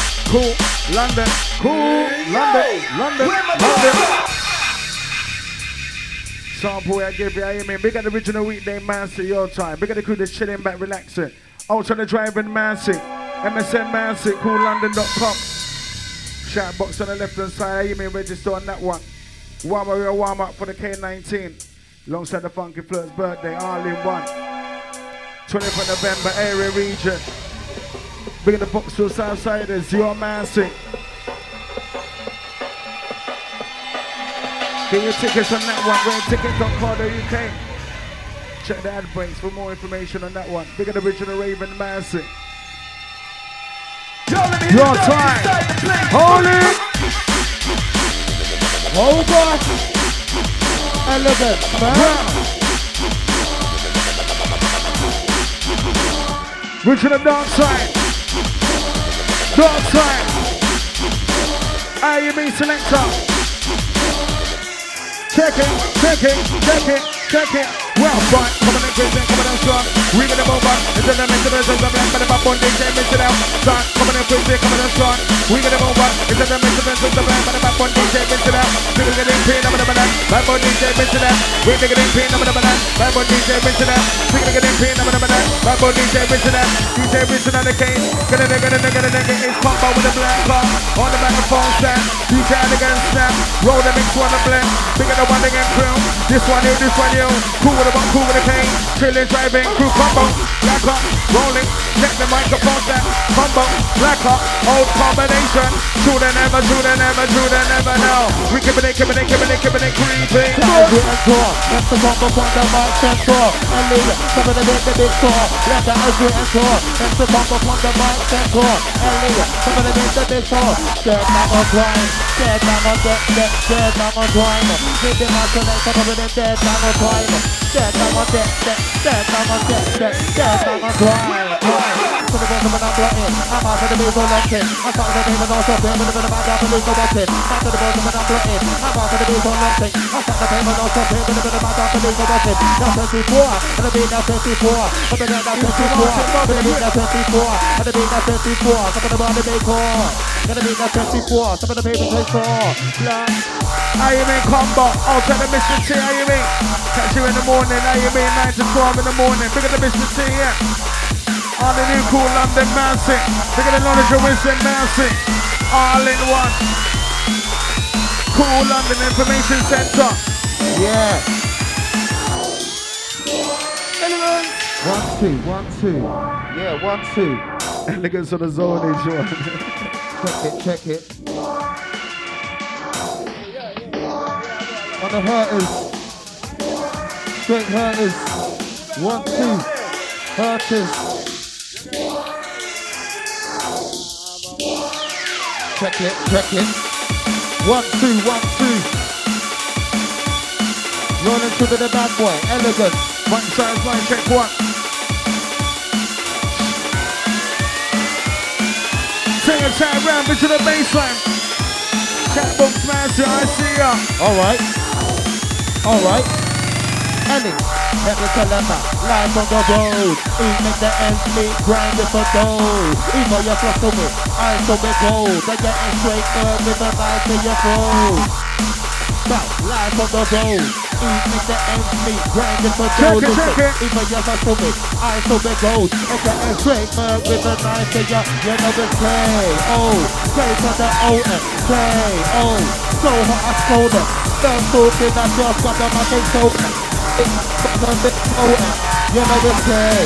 Sample I give you, I mean, big at the original weekday master your time. Big at the crew that's chilling back, relaxing. Out on the driving Mancy, MSN Mancy, coollondon.com. Shout box on the left hand side, you may register on that one. Warm up for the K19. Alongside the Funky Flirt's birthday, all in one. 20th of November, area region. Big at the Boxville Southsiders, your Mancy. Get your tickets on that one, raretickets.co.uk. Check the ad breaks for more information on that one. Big at the original Raven Mancy. Your time. Hold it. Oh gosh. Elegant, man. Original dark side. How you mean selector? Check it. Well, fine, coming in crazy, coming in strong. We gonna move on. It's in the midst of the black, but if I put DJ, mix it out. Start coming in crazy, coming in strong. We gonna move on. It's in the midst of the black, but if I put DJ, mix it out. We gonna get in pain, I'm gonna banana. Bad boy DJ, mix it out. We gonna get in pain, I'm gonna banana. Bad boy DJ, mix it out. We gonna get in pain, I'm gonna banana. Bad boy DJ, mix it out. DJ, mix it on the case. Get a nigga, it's combo with the black bar. On the microphone stand. DJ again snap. Roll the mix one the blend. Bigger the one again crew. This one you. Cool with the pain. Chillin' driving crew combo. Black up, rolling. Check the microphone stand. Combo, black up, old combination. True they never know. We keep it creeping. That's the combo from the mic central. And leave some of the big tour. Let the Azure and tour. That's the combo from the mic central. And leave some of the big tour. Dead man on grind. Dead man on grind. Keep them on select some of them dead man on grind. Dead man on grind. So the best of an uploading. I'm out of the music elected. I'm out of the music also playing with the bad of the music elected. Out of the best of an uploading. I'm out of the music elected. I'm out of the payment also playing with the bad of the music elected. That's 24. Gonna be that 24. Gonna be that 24. Gonna be that 24. Gonna be that 24. Some of the body they call. Gonna be that 24. Some of the paper they call. How you mean combo? Out to the Mr. T, how you mean? Catch you in the morning, how you mean 9 to 12 in the morning. Big at the Mr. T, yeah. On the new cool London Mancy. Big at the knowledge of Winston Mancy. All in one. Cool London Information Center. Yeah. 1, 2. Yeah, 1, 2. Elegance on the zone is one. Check it. On the hurters. Straight hurters. 1, 2. Hurters. check it, check it. 1, 2, 1, 2. Rolling to the bad boy, elegant. One size, line, check one. Take a time round into the baseline. Catboom smash, I see ya. Alright. Alright. Ellie, let me tell them that life on the road. Even the ends meet, grinding for dough. Even your flush to me, eyes to me gold. They're getting straight up with a knife in your throat. Now, life on the road. Even the ends meet, grinding for dough. Even your flush to me, eyes to me gold. They're getting straight up with a knife in your, you know it's K.O. Straight to the O.M. K.O. So hot I scold them. Don't talking, I just got them, I think so. You know it's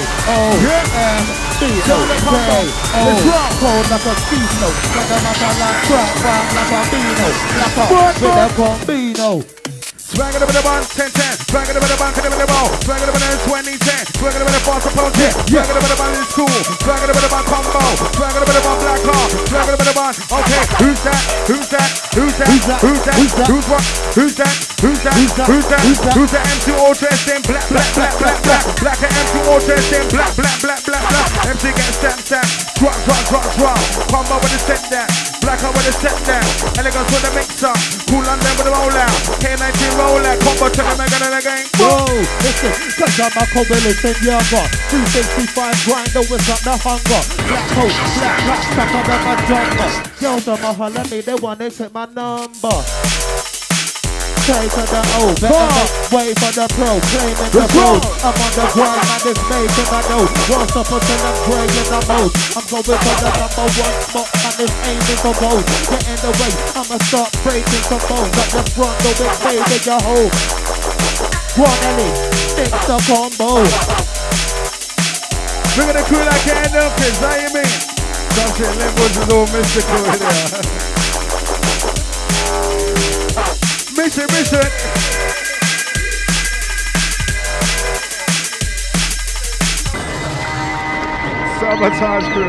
K-O-M-B-O-K-O. Cold like a Kino, like a crap, like a Bino, like a Combino. Swag it up in the bun, 10-10. Swag it up in the bun, cut it in the ball. Swag it up in the 2010. Swag it up in the fast approach. Swag it up in the bun in school. Swag it up in the bun combo. Swag it up in the bun black car. Swag it up in the bun. Okay, who's that? Who's that? Who's that? Who's that? Who's what? Who's that? Who's that? Who's that? Who's that? MC all dressed in black, black, black, black, black. Black and MC all dressed in black, black, black, black, black. MC get stamped. Drop, drop, drop, drop. Combo with the set down. Black out with the set down. Elegance with the mixer. Cool on them with the roll out. K19 roll out. Combo to the mega and again. Whoa, listen, cause I'm a coalition younger. 365 grinder without the hunger. Black coat, black stuck under my jumper. Girls on my holler me, they wanna take my number. K to the O, better make way for the pro, claiming the road. I'm on the grind and it's making my note. Won't stop until I'm praying the most. I'm going for the number 1 spot and it's aiming for gold. Get in the way, I'ma start breaking some bones. At the front door, it's fading your hole. One Ellie, fix the combo. Look at the crew like hand up, is that you mean? Something levels is all mystical in here. Mission. Sabotage crew.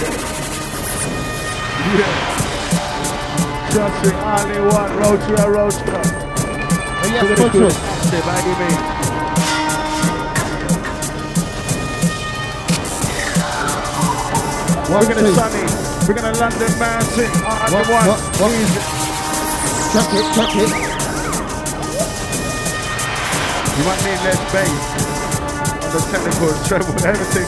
Yeah. Just the only one. Roach. Yes, control. Say bye to me. We're gonna Sunny. We're gonna London Mountain. What? Check it. You might need less bass on the technical treble, everything.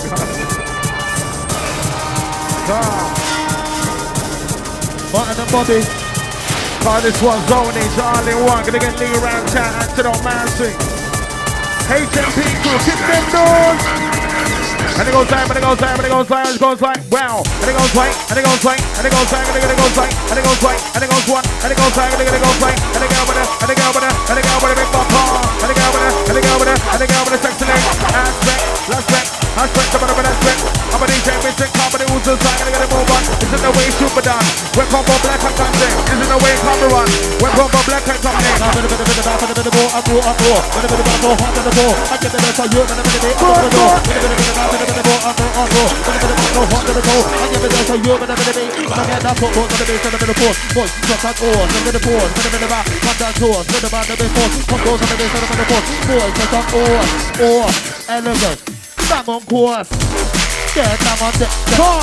Martin and Bobby. This one's zoning, all in one. Gonna get Lee around town, Anton on Mountain. HMP crew, kick them doors. And it goes like, wow. And it goes like, and it goes like, and it goes like, and it goes like, and it goes like, and it goes like, and it goes like, and it goes one, and it goes like, and it goes like, and it goes like, and it goes with it, and it goes with it, and it goes with a big bump car, and it goes with it, and it goes with it, and it goes with a sexy leg, aspect, come on, aspect. I'm a DJ, music, company, who's the side, and I gotta move on. This is the way super done. We're combo black and country. This is the way come run. We're combo black and country. Elegant, I'm on course. Dead, I'm on deck,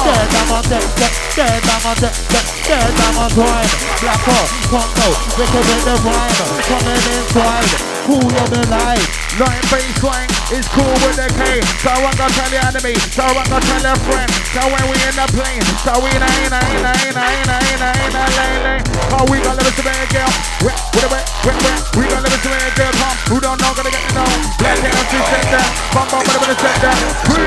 dead, I'm on grind. Black hole, Congo, wicked in the rhyme. Coming inside, cool you be like. Nothing baseline is cool with the K. So I'm gonna tell the enemy, so I'm gonna tell the friend. So when we in the plane, so we in a lane. Oh, we gonna live to a girl. We gonna live to a girl, come. Who don't know, gonna get to know. Black down, she said that. Bum, gonna set that.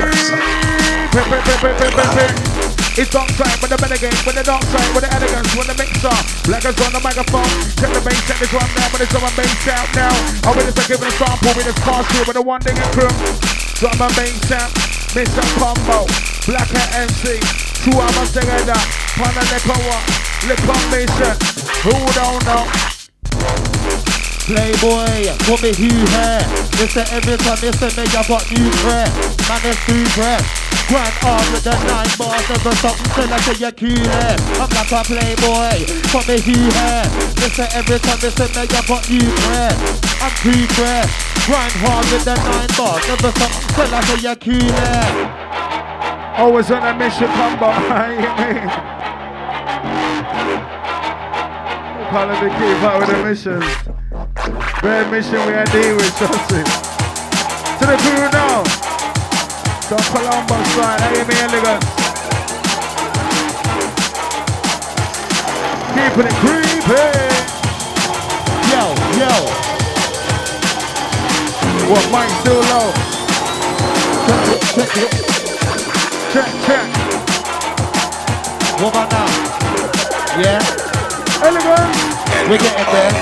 It's dark side with the better game, with the dark side, with the elegance, with the mixer. Blackers on the microphone, check the bass, check this one now, but it's on my bass out now. I will just give it a sample with this fast crew, with the one thing in crew. Drum and bass out, Mr. Combo, Black Hat MC, 2 hours together, Pana Lekowa, Lip on Mission, who don't know? Playboy, put me who hair. They say every time they say me I got new breath. Man it's too breath. Grand arm with the 9 bars, never something till I say you're cool. I'm like a playboy, put me who hair. They say every time they say me I got new breath. I'm too breath. Grind hard with the 9 bars, never something till I say you're cool. Always on a mission, combo. Calling the keep out with the missions. Bad mission we are dealing with, trust me. To the crew now. Some Columbus side, AME elegance. Keeping it creepy. Yo. What, mic still low? Check. What about now? Yeah? Elegance. We're getting there.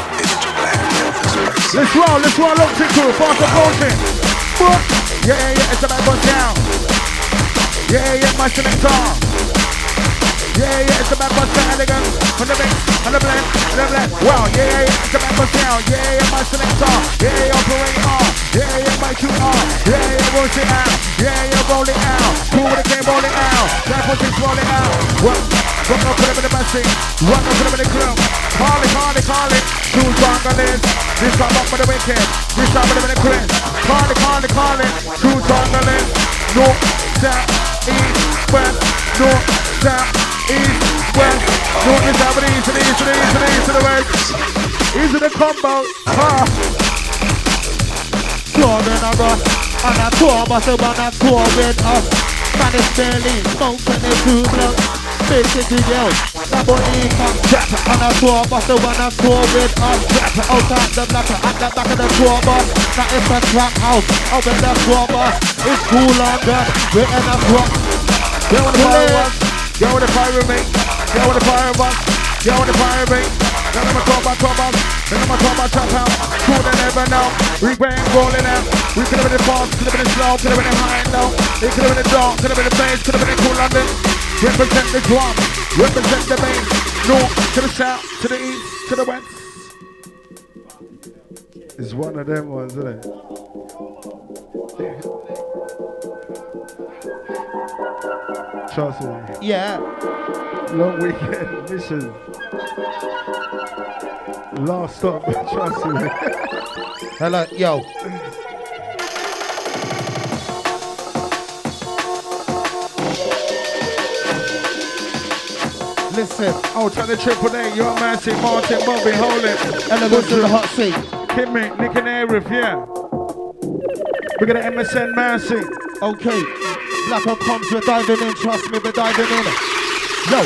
Let's roll, look to crew, fast approaching. Yeah, it's about bust down. Yeah, my selector. Yeah, it's about bust down, elegance. On the mix, on the blend. Wow, yeah, it's about bust down. Yeah, my selector. Yeah, operator. Yeah, my QR. Yeah, roll it out. Yeah, roll it out. Cool with the game, roll it out. That pussy's roll it out. What? Put them in the messy. Put them in the crew. Call it. Two junglers. This time up for the wicked. This time put them in the crew. Call it. Two junglers. North, south, east, west. North, south, east, west. North and south, east to the east to the east to the east to the west. East to the combo. Tour in a rush, and a tour must have run a tour with us. Spanish Berlin, smoke 22 blunts. Big city girls, that body come trap. And a tour must have run a tour with us. Outside the block, at the back of the tour bus. That is the trap house, out in the tour bus. It's cool on that, we're in a truck. Go with the fire one, go with the fire with me. Go with the fire one, go with the fire with me. Then I'm talk about trap house. Cool they never know. We bang rolling out. We could have been the fast, could have been the slow, could have been the high and low. It could have been the dark, could have been the bass, could have been the cool London. Represent the drum, represent the bass. North to the south, to the east, to the west. It's one of them ones, isn't it? Trust me. Yeah. Long weekend mission. Last stop, trust me. Hello, yo. Listen. Oh, tell the Triple A, your man, say Martin, Bobby, hold it. Element to the hot seat. Kid me, Nick and Arif, yeah. We got an MSN Massey. Okay. Black Hawk comes, we're diving in, trust me, we're diving in. Yo.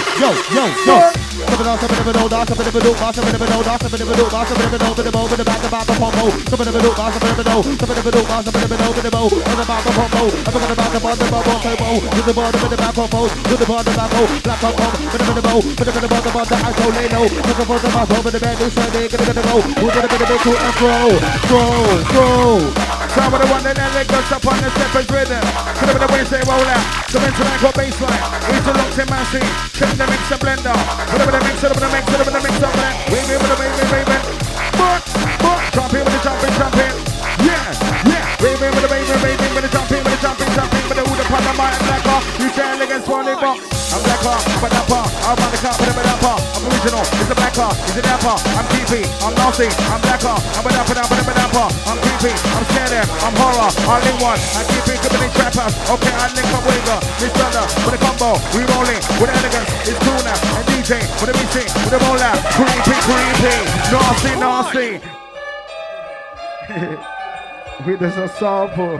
Some of the one that let goes up on the steppers rhythm. Could have been the way they roll out. The mental like what baseline. Each of looks in my scene. Change the mix the blender. Whatever the mix, whatever the mix of that. Waving with the waving. But. Jumping with the jumping. Yeah. Waving with the waving with the jumping. With the hood upon the mind blacker. You can't against one in box. I'm blacker, but upper. I'm on the car, but upper. I'm original. It's a blacker. It's a dapper. I'm creepy. I'm nasty. I'm blacker. I'm a dapper. I'm creepy. I'm scared. I'm horror. I link one. I keep it coming in trappers. Okay, I link up Waver. Miss Thunder with a combo. We rolling with elegance. It's cool now. And DJ with a meeting. With a roll out. Creepy. Nasty. With this a sample.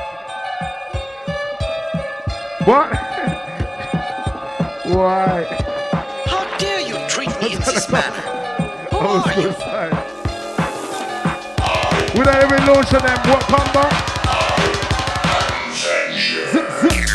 What? Why? How dare you treat me in this manner? Who are you? Without even launching them, what combo? Zip.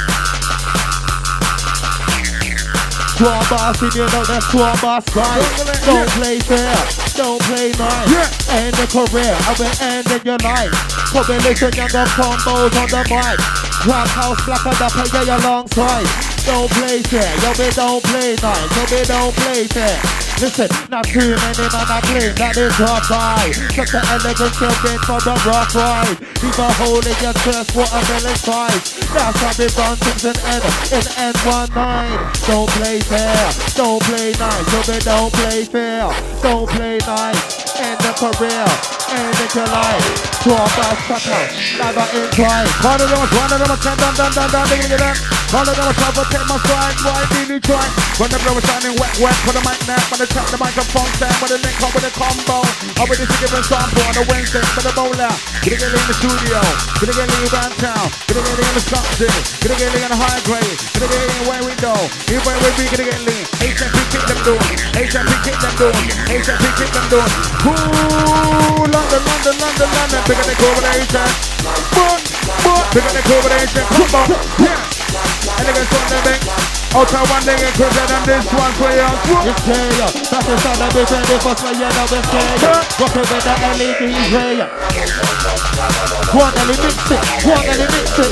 Tour boss in you know that's tour boss right. Don't play fair, don't play nice. End the career, I will end in your life. Combination younger combos on the mic. Trap house black on the player alongside. Don't play fair, yo, we don't play nice, yo, we don't play fair. Listen, not too many man I claim that is rough guy. Such an elegant tailgate for the rough ride. Leave a hole in your chest, watermelon size. That's how we run things in N19. Don't play fair, don't play nice. So we don't play fair, don't play nice. End the career, end your life. 12 hours cut out, never in twice. One of them, done, digging it up. One of them was trying to take my stride, why did you try? One of them was standing wet, for the mic now, for the trap, the microphone stand, for the link up with the combo. I'm ready to give a sample on the Wednesday for the bowler. Gonna get in the studio, gonna get in around town, gonna get in the Stockton, gonna get in the high grade, gonna get in where we go, even where we gonna get lean. HMP kick them doing, HMP kick them doing, HMP kick them doing. Ooh, London, bigger than combination. Bigger than combination. Come on, yeah. And they get on the bank. Outside one day get quicker than this one for you. It's clear, that's the sound of the 21st for you know it's clear. Rockin' with the LED player. Go on, Ellie, mix it. Go on, Ellie, mix it.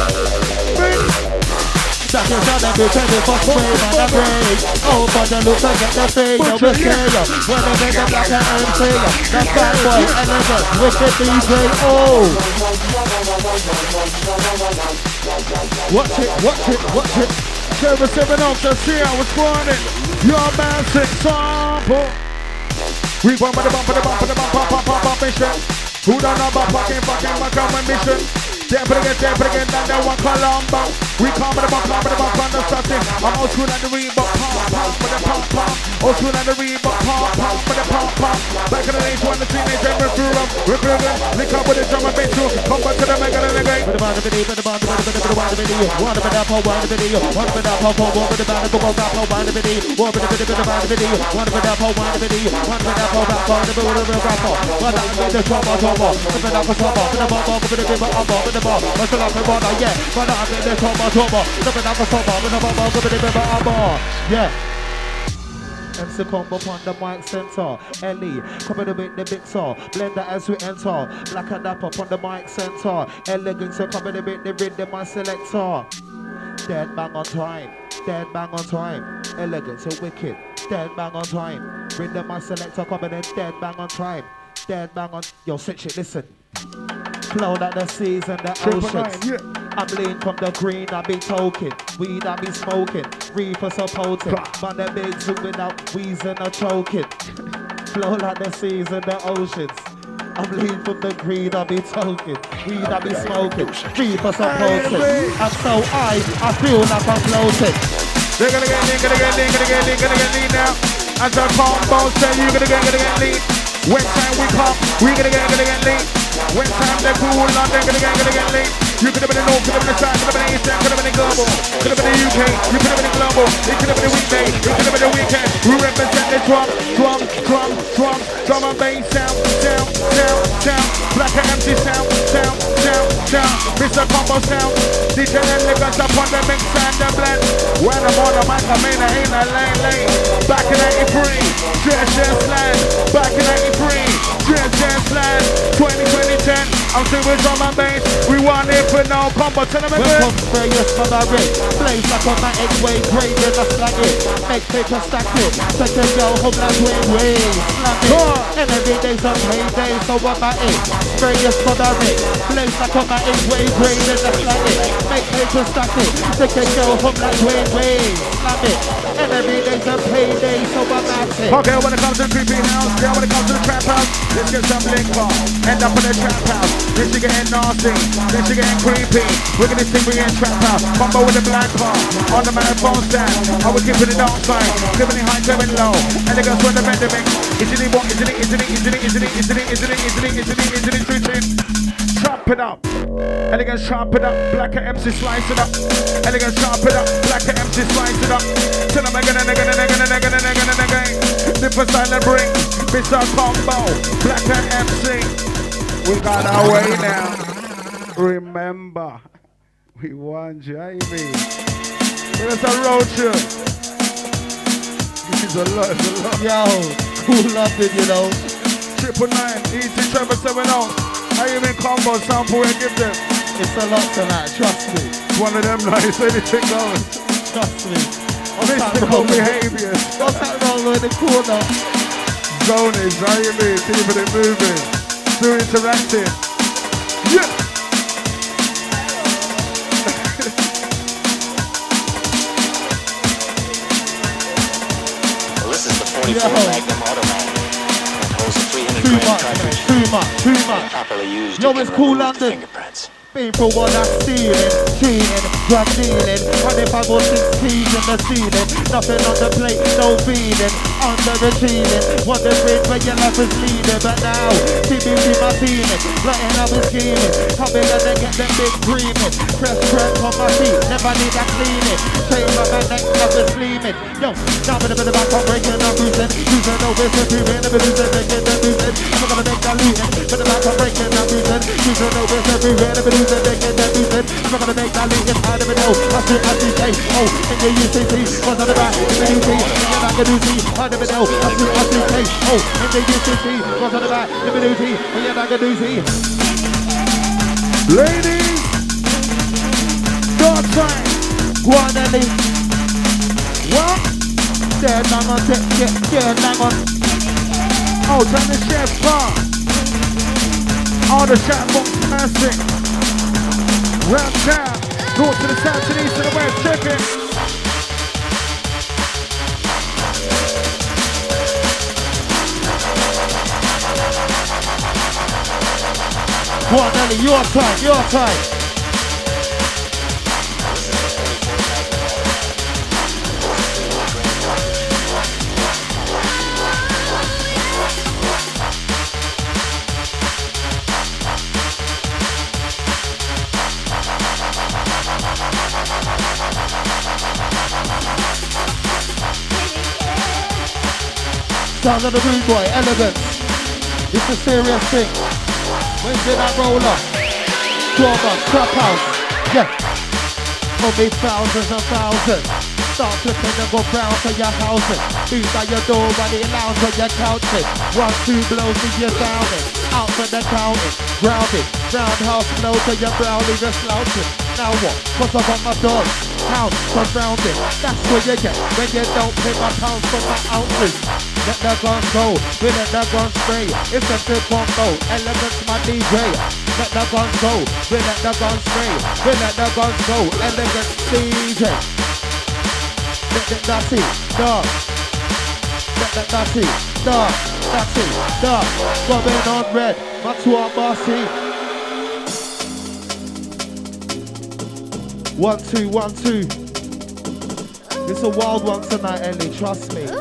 That's the sound of the 21st for you man, I break. Oh, but the look and get the fade, yo, it's clear. When they make the black and MC, that's bad boy, elegant, with the DJ, oh. Watch it. 7 Ultra, see how it's running. Your man 6 sample. We bump mission. Who don't know about fucking my mission? There again, down one Colombo. We come with the bump on the starting. I'm old school and the Reebok, pump, with the pump. Old school and the Reebok, pump, with the pump. Back in the days when the teenage ever threw them. Recruiting, lick up with the drum and bass too. Come back to the mega and the game. With the band of video, one of the video, one of the video, one of the video, one of the band of go back, one of the video, one of the video, one of the video, one of the video, one of the back, one of the rapper, one of the trouble, the ball, what's up the ball, yeah, but I'm in the trouble, yeah. MC combo on the mic center. Ellie, coming to make the mixer. Blender as we enter. Black and dapper on the mic center. Elegance, coming to make the rhythm and selector. Dead bang on time. Dead bang on time. Elegance and wicked. Dead bang on time. Rhythm and selector coming in. Dead bang on time. Dead bang on. Yo, sit shit, listen. Flow like the seas and the oceans. Yeah. I'm lean from the green, I be token. Weed, I be smoking. Reefer so potent. But the big zoom without wheezing or choking. Flow like the seas and the oceans. I'm lean from the green, I be token. Weed, I be smoking. Reefer so potent. I'm so I feel like I'm floating. They're gonna get lean now. As a combo say you gonna get lean. When time we come, we gonna get lean. When time they cool on, they're gonna get lean. You could have been in North, could have been in South, could have been in Eastern, could have been in Global, could have been in UK, you could have been in Global, it could have been a weekday, it could have been a weekend. We represent the drum and bass sound. Black and MC sound. Mr. Combo sound. DJ Elegance up on the mix and the blend. When I'm on the mic, I'm in a lane. Back in 83, Dress land. Back in 83, Dress land. 2010, I'm still with drum and bass. We want it for no combo. Tell them again. Welcome for your summer ring. Blaze like a matic way, great in a slang it. Make paper stack it. Second go home like way. Slam it. And every day's a payday, so I'm at it. Spray your summer ring. Blaze like a matic way, great in a slang it. Make paper stack it. Second go home like way. Slam it. And every day's a payday, so I'm at it. Okay, when it comes to the creepy house, yeah, when it comes to the trap house, let's get some link bar. End up in the trap house. This shit getting nasty. This shit getting creepy. We're gonna sing, we getting trap house. Combo with the black bar. On the microphone stand. I will keep it dark side. Clipping it high, clipping low. And they go to the pandemic. Isn't it what? Isn't it treating? Chop it up. Elegance, chop it up. Black and MC, slice it up. Elegance, chop it up. Black and MC, slice it up. Tell them again. Different style and bring. Mr. Combo. Black and MC. We got our way now. Remember, we want you, I mean. It's a road trip. This is a lot. Yo, cool loved it, you know. 999, easy 770. I mean combo sample and give them. It's a lot tonight, trust me. One of them nights, anything goes. Trust me. Mystical behaviors. What's that roller in the corner? Zoning, how you mean? Keeping it moving. Still interactive. Yeah. Well, this is the 44 Magnum Automatic. It holds a 300 Too gram much, cartridge. too much. Properly used, Yo, you it's can cool remove the London. fingerprints. People wanna stealing, cheating, drug dealing. 25 or 6 keys in the ceiling. Nothing on the plate, no feeding. Under the ceiling, wondering where your life is leading. But now, see me my feeling. Plotting up and scheming. Coming and then get them big dreaming. Press on my feet, never need a cleaning. Shave on my neck, never sleeping. Yo, now with a bit of back, I'm breaking and bruising. Losing no business, moving, never losing, making them losing. I'm gonna make that losing. With the back, I'm breaking and bruising. Losing no business, moving, never losing. Making them losing. I'm gonna make that leak, it's hard to know. I see, hey, oh, in the UCC, what's on the back, in the UC, you're not gonna see, hard to know. I see, hey, oh, in the UCC, what's on the back, in the UC, you're not gonna see. Ladies, dog time. Go on, Ellie. What? There, hang on, there, hang on. Oh, turn the chef bar. All the chat box dancing. Round town, north to the south, to the east, to the west, check it. Go on, Ellie, your time. Sound of the rude boy, elegance. It's a serious thing. When's it that roller? 12 months, trap house. Yeah. Only thousands and thousands. Start flipping and go brown for your housing. Boots at your door, body lounge on your couches. 1, 2 blows and you're downing. Out for the counting. Grounded. Roundhouse blow to your brow, leave you slouching. Now what? What's up on my dog? House surrounded. That's what you get when you don't pay my pounds for my outfit. Let the guns go, we let the guns spray. It's a good combo, elegance my DJ. Let the guns go, we let the guns spray. We let the guns go, elegance DJ. That's it, dog. That's it, dog. That's it, dog. Going on red, my two are bossy. 1, 2, 1, 2. It's a wild one tonight, Ellie, trust me.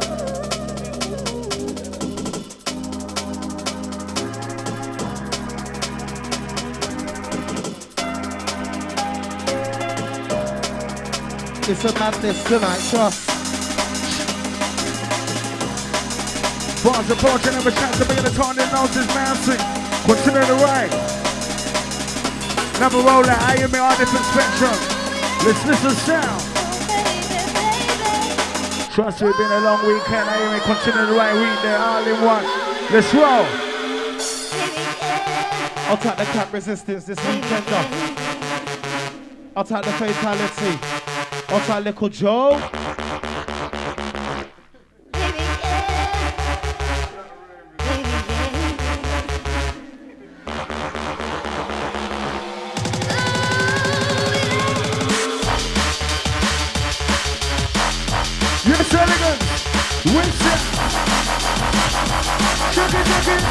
It's a madness tonight, trust. Bars approaching, never chance to be in the corner, noses mounting. Continue the right. Never roll that, I am on different spectrum. Let's listen sound. Trust me, it's been a long weekend. I am continue the right week there, all in one. Let's roll. I'll take the cap resistance this weekend off. I'll take the fatality. I'll take Little Joe. Yes, elegance. Winston. Check it.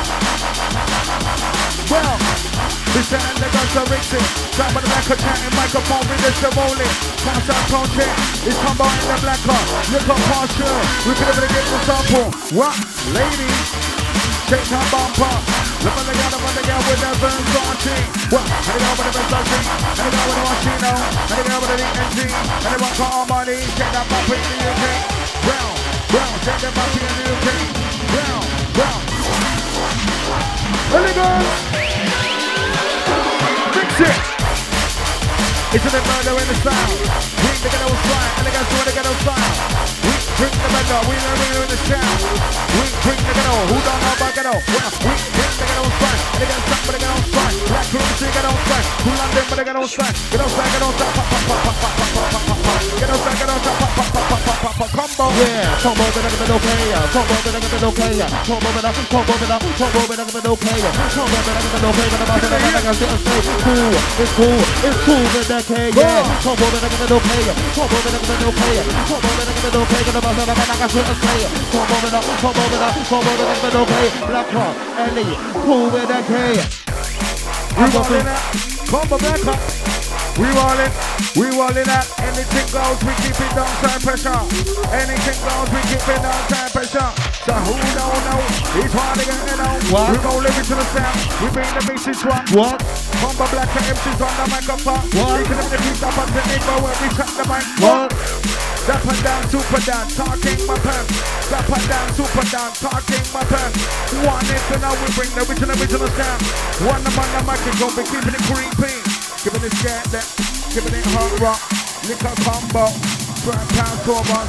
Well, this and the guns are racing. Drop on the back of chatting, microphone with the rolling. Pass out content. It's combo in the black car. Look up partial. We could have get the sample. What? Ladies. Shake that bumper. Look on the girl with the burns on team. What? And the girl with the burns on team. And the girl with the washino. And the girl with the DNG. And the one call money. Shake that bumper in the UK. Brown. Shake that bumper in the UK. Brown. Elegance. Mix it. It's a murder in the sound. We the ghetto style. Elegance to the ghetto style. We bring the murder. We in the sound. We bring the ghetto. Who don't know about ghetto? Well, we bring the ghetto style. Elegance to the ghetto style. Black room to the ghetto style. Cool on them, but they get on side. Get on side, get on side. Pop, pop, pop, pop, pop, pop, pop, pop, pop. Get on side, get on side. Pop, pop, pop, pop, pop, pop, pop. Combo. Yeah, combo with a okay. Combo with a okay. Combo with a combo with a combo with a okay. Combo with a okay. But about that, I can say cool. It's cool. It's cool with that K. Yeah. Combo with a okay. Combo with a okay. Combo with a okay. But about that, I can say combo with a combo with a combo with a okay. Black Rock, Ellie, cool with that K. We rolling out, combo black up. We rolling out. Anything goes, we keep it downside pressure. Anything goes, we keep it downside pressure. So who don't know? It's hard to get it out. What? We gon' live it to the sound. We bring the message one. What? Combo black and MC's on the microphone. What? We can have the beat up on the neighbor when we track the mic. What? Up and down, super down, talking my pen. Up and down, super down, talking my pen. One is to now we bring the original sound. One among the microphone, be keeping it creepy. Giving it scat that, giving it hard rock. Liquor combo, £12 to us.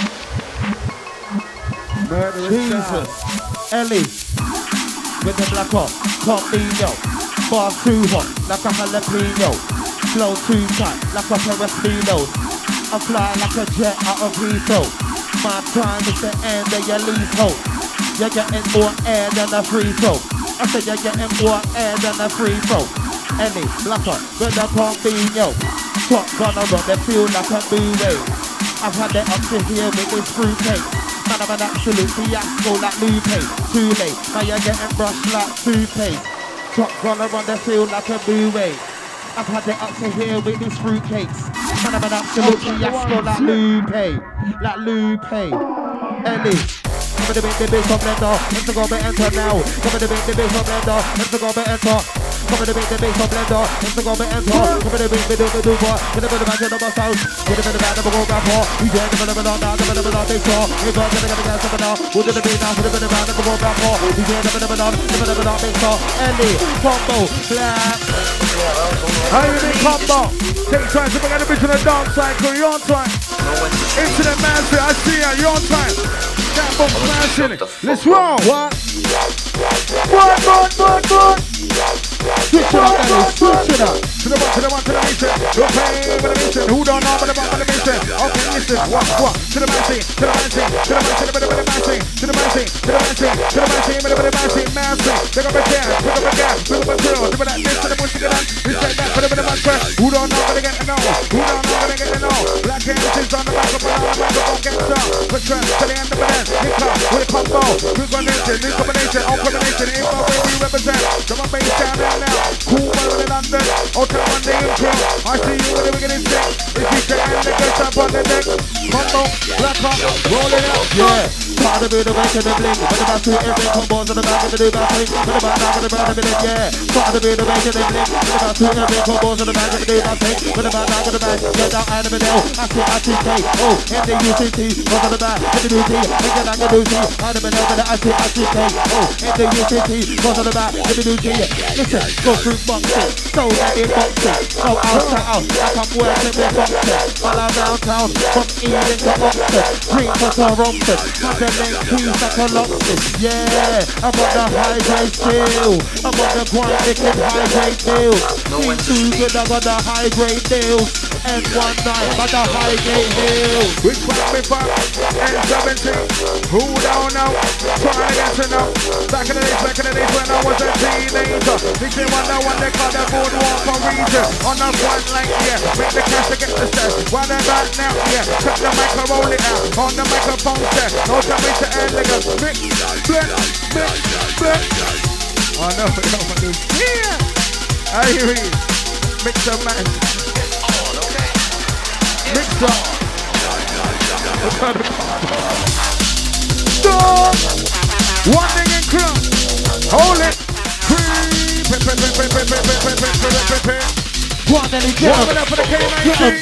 Murderous Jesus. Ellie, with the black up, Combino. Bar too hot, like a jalapeno. Flow too tight, like a Perespino. I fly like a jet out of Heathrow. My time is the end of your leasehold. You're getting more air than a free throw. I said you're getting more air than a free throw. Any blacker with a Combino. Top gunner run, they feel like a movie. I've had it up to here with this fruitcake. Man, I'm an absolute fiasco like Lupe. Too late, now you're getting brushed like toothpaste. Top gunner run, they feel like a movie. I've had it up to here with these fruitcakes. Man, I'm an absolute fiasco like Lupe. Like Lupe. Ellie. Come to the big top blender. Let's go and enter now. Come to the big top blender. Let's go and enter. Come to the big top blender. Let's go and enter. Come to the big do for. Get a bit of magic of my house. Get a bit of bad of a go back for. We get a bit of on down, a bit of on big saw. We're going to get some now. We're going to be now for a bit of bad of a go back for. We get a bit of on, a bit of on big saw. Ellie, combo, black. How you doing, combo? Take time to bring a bit to the dance cycle. You're on time. Internet man, I see ya. You're on time. That book smashing it. Let's roll. What? Switch it up, Ellie. Switch it up. To the mission. You're paying for the mission. Who don't know about the mission? Okay, listen. What? To the man scene. To the man scene. To the man scene. To the man scene. To the man scene. To the man scene. To the man scene. To the man scene. Man scene. Pick up a gas. Pick up a gas. Pick up a drill. Do that this to the bush to get on. We say that for the bit of man square. Who don't know gonna get to know? Who don't know gonna get to know? Black MC's on the microphone. On the microphone. Get some. For trend to the end of the dance. Nick up with a combo. New combination. New combination. All combination. Info where we represent. Come on, bass down there now. Cool well in London. Ultra Monday intro. I see you with the wicked stick. If you can, the gets up on the deck. Combo, black up, rolling up. Yeah. Part of it, the back of the bling. But about to every combos on the back of the do back thing. But about now, the back of the bling, yeah. Part of it, the back of the bling. But about to every combos on the back of the do back thing. But about now, the back, get down out of the L. I-C-I-C-K. Oh, M-D-U-C-T. Goes on the back, M-D-U-T. Make it like a do-T. Out of the L, but I-C-I-C-K. Oh, M-D-U-C-T. Goes on the back, M-D-U-T. Listen, go through boxing. So that in boxing. Go outside out. Like I'm working with boxing. While I'm downtown, from Eden to Oxford. Drink for Toronto. Keys like a lobster, yeah. I'm on the high grade still. I'm on the grind, making high grade deals. Ain't too good, I got the high grade deals. And one night, got the high grade deals. Which one me fuck? N17. Who don't know? Trying to get to know. Back in the days when I was a teenager. Mixing one they call the boardwalk on region. On the front line, yeah. Make the cash to get the stash. Why they back now, yeah. Cut the mic and roll it out. On the microphone set. No time to niggas. Mix, blend. Oh no, yeah. I hear it. Mix the man. Mix up. One thing in club. Hold it. One and again. Warming up for the K19.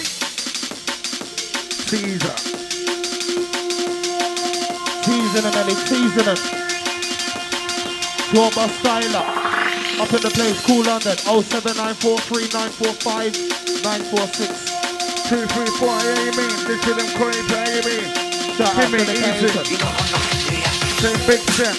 Caesar. Teasing and Ellie, teasing it. Global styler. Up in the place, cool London. 07943945946. 234, yeah, you mean? This is them crazy, yeah, you mean? Shout out to the easy. Say big step.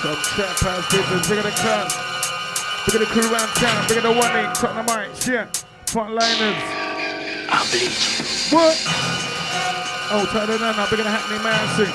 Some trap house business, bigger than class. Bigger the crew around town, bigger the 1-8, top the mic, shit. Frontliners. I bleed you. What? Oh, tell them now, bigger than Hackney Massey.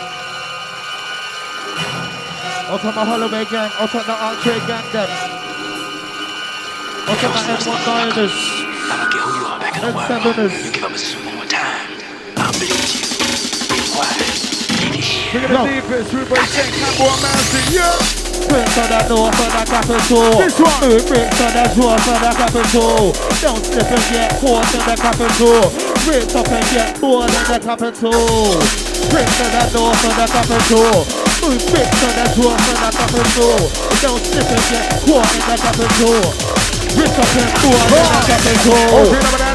I'll take my Holloway gang, I'll take the Archway gang them. I'll take my M19ers. I don't care who you are back in the world. M7ers. You give up a one more time. I'll bleed you. Be quiet. Bigger the deepest, Rubo Shake, Campbell Massey, yeah. Bricks on that door for the capital. This one. Move bricks on that door for the capital. Don't slip and get caught in the capital. Bricks up and get bored in the capital. Bricks on that door for the capital. Move bricks on that door for the capital. Don't slip and get caught in the capital. Bricks up and bored in the capital. Oh, number that.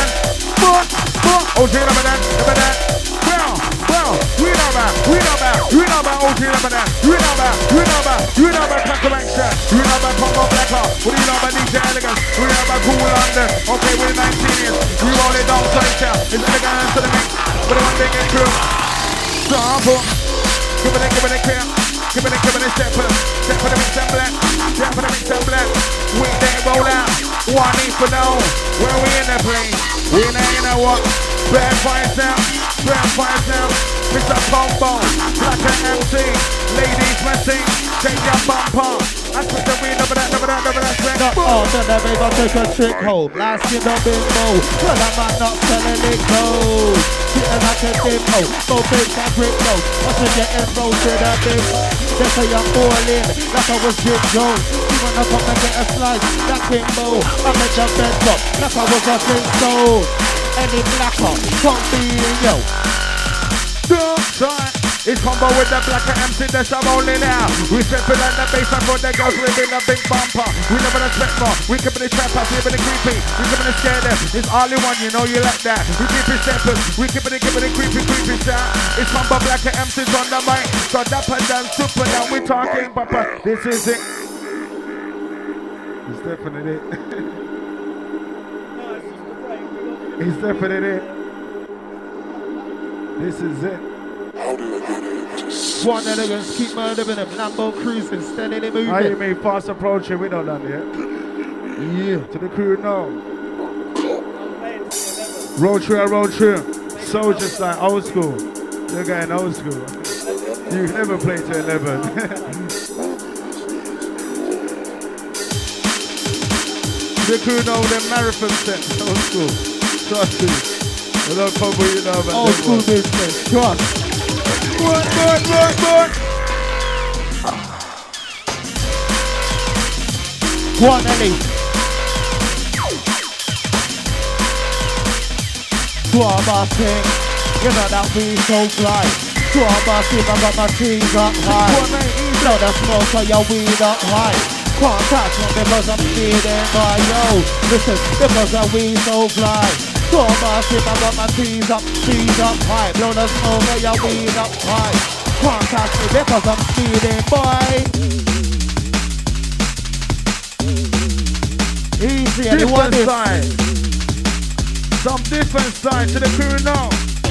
Oh, number that. We know about OG number that. You know about Paco Action. You know about Pombo Blacker. What do you know about DJ Elegance? We know about Cool London. Okay, we're 19 years. We roll it down Sunshine. It's Elegance to the mix. But the one thing is true. Sample. Give it a clear. Give it a step for the mix and black. We then roll out. One need for now. Where we in the place? We in there, you know what? Bad fires now. Mr. Pombo, Black and MC, ladies messy, take your bumper. I put the weed over that strength. Not all that they make us take a trick home. Last in the bingo, well I might not selling it gold. Sitting like a demo, go big and brick low. Once you get enrolled to the big, they say I'm falling, like I was Jim Jones. You wanna come and get a slice, that Kimbo. I make your bed drop, like I was a Flintstone. Any blacker, can't be yo. It's combo with the Black and MC, that's how rolling out. We stepping on the bass and for the girls living a big bumper. We never expect more. We keep in the trap house, we keep in the creepy. We keep in the scare them. It's all in one, you know you like that. We keep it steppers. We keep in the creepy sound. It's combo Black and MC's on the mic. So dapper than super now we talking papa. This is it. It's definitely it. It's definitely it. This is it. One Elegance, keep murdering them. Lambo cruising, steadily moving. I mean fast approaching, we don't done yet. Yeah. To the crew now. Road trip. Soldiers like old school. You're going old school. You never play to 11. The crew know them marathon steps, old school. Trust me. I don't come with you know about old school business, trust. What? One Ellie. Drama thing. You know that we so fly. Drama thing, I got my teeth up high. Blow the smoke on your weed up high. Can't touch me because I'm speeding by yo. Listen, because the weed so fly. Drama thing, I got my teeth up high. Blow the smoke on your weed up high. Can't touch me because I'm speeding by. Easy, anyone different side. Some different side to the crew now.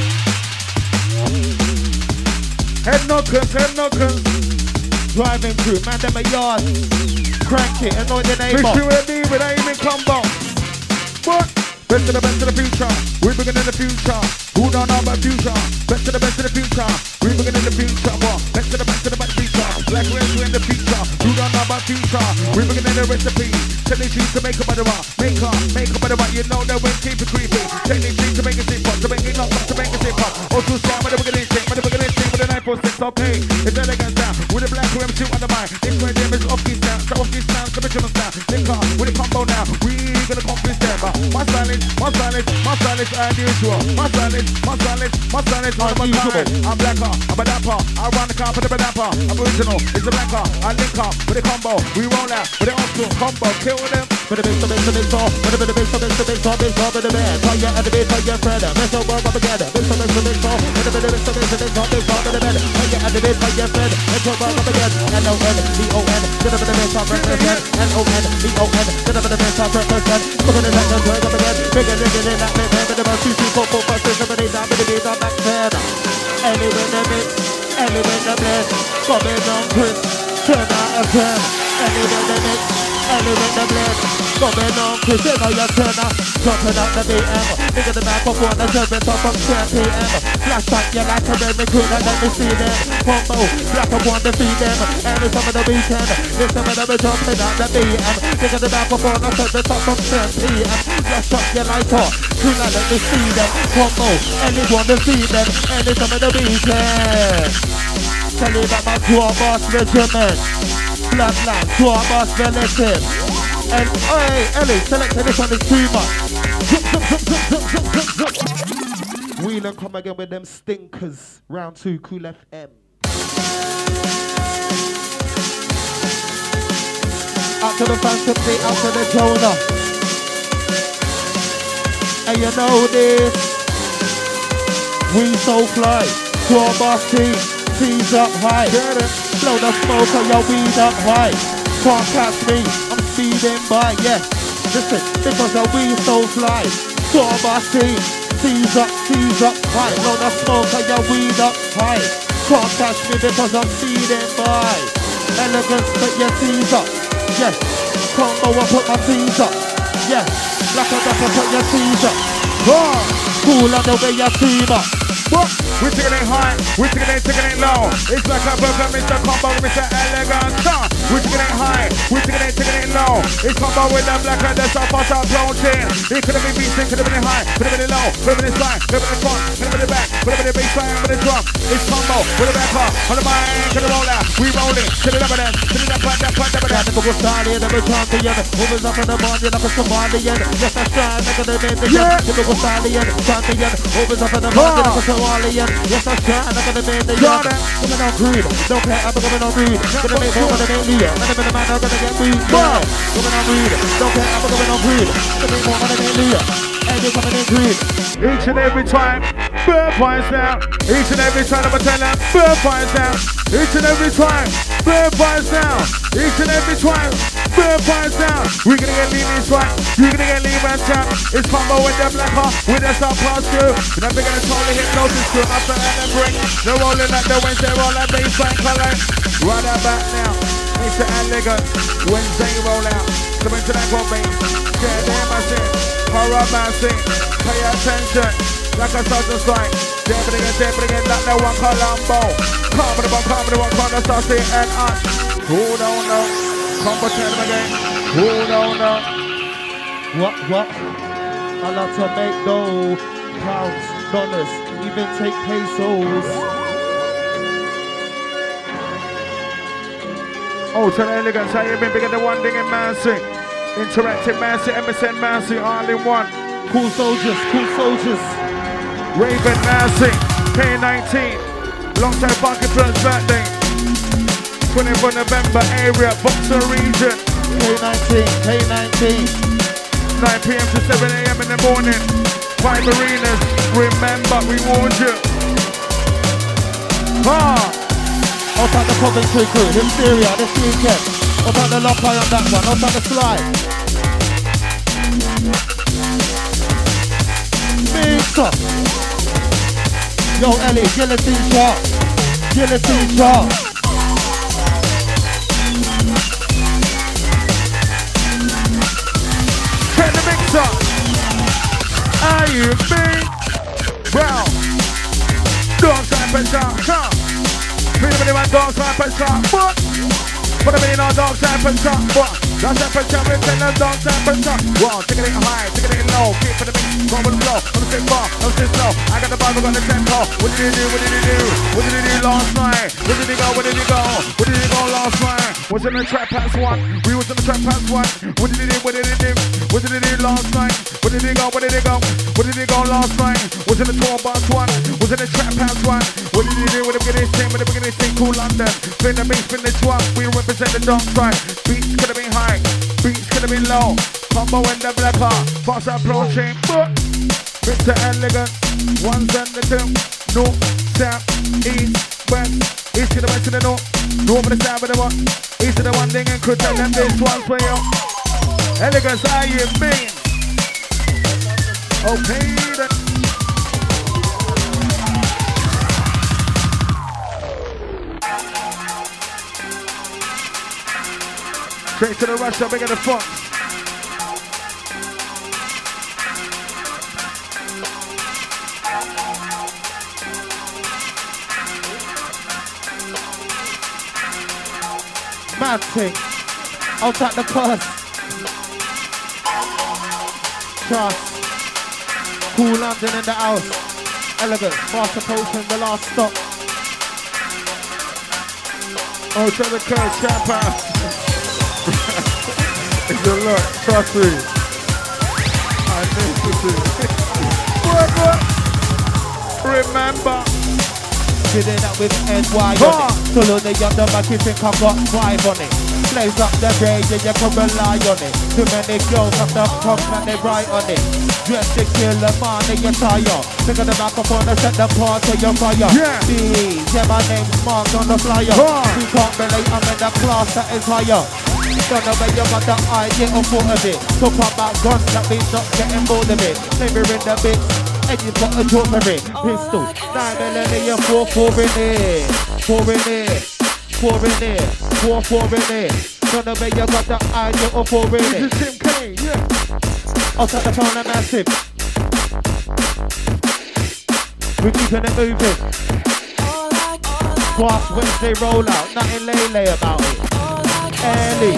Head knockers. Driving crew, man, them a yard. Crank it, annoy the neighbor. Fish you a deal with a even combo. What? Best of the future. We begin in the future. Who don't know about future? Best of the future. We begin in the future. What? Best of the future. Black race in the future. Who don't know about future? We begin in the recipe. Tell the cheese to make a better rock. Make a better rock. You know that we keep it creepy. Tell the cheese to make it simple. To make it knock up, to make it simple. Also strong, but we're gonna take. But we're gonna take with the 946. Okay. It's elegant sound. With the black rim suit on the mind. This way them is off these sounds. So off these sounds, the original sound. They come with a combo now. We gonna complete them. My silence unusual. My silence unusual. I'm blacker, I'm a dapper. I run the car for the dapper. I'm original, it's a blacker. I link up with a combo. We roll out with the old school combo. Kill them. For the big saw. For the big saw, the band. Tell your enemy, tell your friend. Mess up, work up together. Big saw. For the big saw, the band. Tell your enemy, tell your friend. Mess up, work up together. N-O-N-D-O-N. Get up in the best of represent. N-O-N-D-O-N. Get up in the best of represent. Look at the neck and turn up again. Bigger than that, man. But about 2, 3, 4, 5, 6, 7, 8, 9, 10, 11, 12, 13. Anyway, the mix, anyway, the best. Coming on, Chris. 10 out of 10. Any with the mix, any with the blend. Going on, Chris, you know you're turner. Jumping out the BM. Bigger the microphone, the service up from 10 PM. Flashback, you like to make me cool and let me see them. Combo, black up on the feed them. Any some of the weekend, this some of them are jumping out the BM. Bigger the microphone, the service up from 10 PM. Flash up, you like up, cool and let me see them. Combo, anyone to see them. Any some of the weekend. Tell you about my tour boss regiment. Flatland, tour boss relative. And hey, Ellie, selected this one is too much. Wheel and come again with them stinkers. Round 2, Cool FM. Out to the Phantom Beat, out to the Jonah. And you know this. We so fly. Tour boss team. Tees up high. Blow the smoke on your weed up high. Can't catch me, I'm speeding by, yeah. Listen, because the weed so fly. Tour boss team, tees up high. Blow the smoke on your weed up high. Can't catch me because I'm speeding by. Elegance, put your tees up, yeah. Combo, I put my tees up, yeah. Black and black, put your tees up. Cool on the way you team up. What? We're taking it high, we're taking it low. It's like a burger, Mr. Combo, Mr. Elegant. We're taking it high, we're taking it low. It's Combo with the black and the soft pass out approaching. It could have been beating, could have been high, could have been low, could have been side, could have been front, could have been back, could have been baseline, with the drum. It's Combo with the rapper on the mic, to the roller. We rolling to the evidence, to the point. The Google Stallion, the champion. Moving up in the body like a Somalian. Yes, I try, make a name, the Google Stallion, champion. Moving up in the body like a Somalian. Yes, I try, make a name, the coming on greed. Don't care, I'm coming on greed. Gonna make more than a million. And the man, I'm gonna get weed. Coming on greed. Don't care, I'm coming on greed. Gonna make more than a million. And you're coming in greed. Each and every time, bird finds now. Each and every time I'm telling them, bird finds now. Each and every time, bird finds now. Each and every time, bird finds now. We're gonna get lean this right, you're gonna get lean right down. It's Combo with the black heart, with the soft pass through. And I'm gonna totally hypnosis through. After that, and break. They're rolling like the Wednesday, roll like baseline color. Right about now, Mr. Elegant, Wednesday roll out. Coming to that one bass. Yeah, damn, I said, horror massive, pay attention. Like a sergeant strike, dabbing again, like that one Colombo. Come with the one, corner, sassy and us. Who don't know? Combo tell them again. Who don't know? What? I like to make dough, pounds, dollars, even take pesos. Oh, tell the Elegance, how you been bigger than one thing in Massey. Interactive Massey, MSN Massey, all in one. Cool soldiers. Raven Massey, K19, alongside Funky Flirt's birthday. 24 November area, Boxer region. K19. 9 p.m. to 7 a.m. in the morning. 5 arenas, remember, we warned you. Outside the Coventry crew, Hysteria this weekend. Outside the Lock Eye on that one, outside the Slide. Mix up. Yo, Ellie, Guillotine Sharp. Turn the mix up. Are you big? Well, dog type and sharp, come. Pretty man, dog type and sharp, but put them in our dog type and sharp, but dog type and sharp, let's send them dog type and sharp. Well, taking it high, taking it low, keep for the mix, go with the flow. I'm sitting far, I'm sitting slow. I got the Bible, got the tempo. What did he do? What did he do last night? Where did he go? Where did he go last night? Was in the trap past one. We was in the trap past one. What did he do? What did he do last night? Where did he go? Where did he go last night? Was in the tour bus one. Was in the trap past one. What did he do with the beginning thing? With the beginning thing, cool London. Spin the beat, spin the drum. We represent the dark side. Beats could have been high. Beats could have been low. Combo in the black car. Fast approaching. Mr. Elegant. One's and the two. North, south, east, west. East to the west to the north. North to the south of the one. East to the one thing and could tell them this one's for you. Elegance, how you mean? Okay then. Straight to the Russia, bigger the funk. Mad thing. I'll take the curse. Trust. Cool London in the house. Elegant. Fast approaching the last stop. Oh, to the curse, champagne. It's a lot, trust me. I know it. Remember. Did that with NY on it. Solo the younger man, you think I got 5 on it. Blaze up the rage, yeah, you can rely on it. Too many girls have the pump and they write on it. Dress to kill a man and you're tired. Pick up the microphone and set the part to your fire. Yeah. Yeah, my name's marked on the flyer. You can't relate, I'm in the class that is higher. Don't know where you got the idea or thought of it. Talk about guns, that means not getting bored of it. Flavor in the bit. And you've got a drop of it. Pistol, 9mm, 4 in there. 4 in there. 4 in there. 4 in there. Don't know where you got the idea or 4 in it. This is Tim Kane, yeah. I'll take the phone and massive. We're keeping it moving. Fast Wednesday roll out. Nothing lay about it. Early.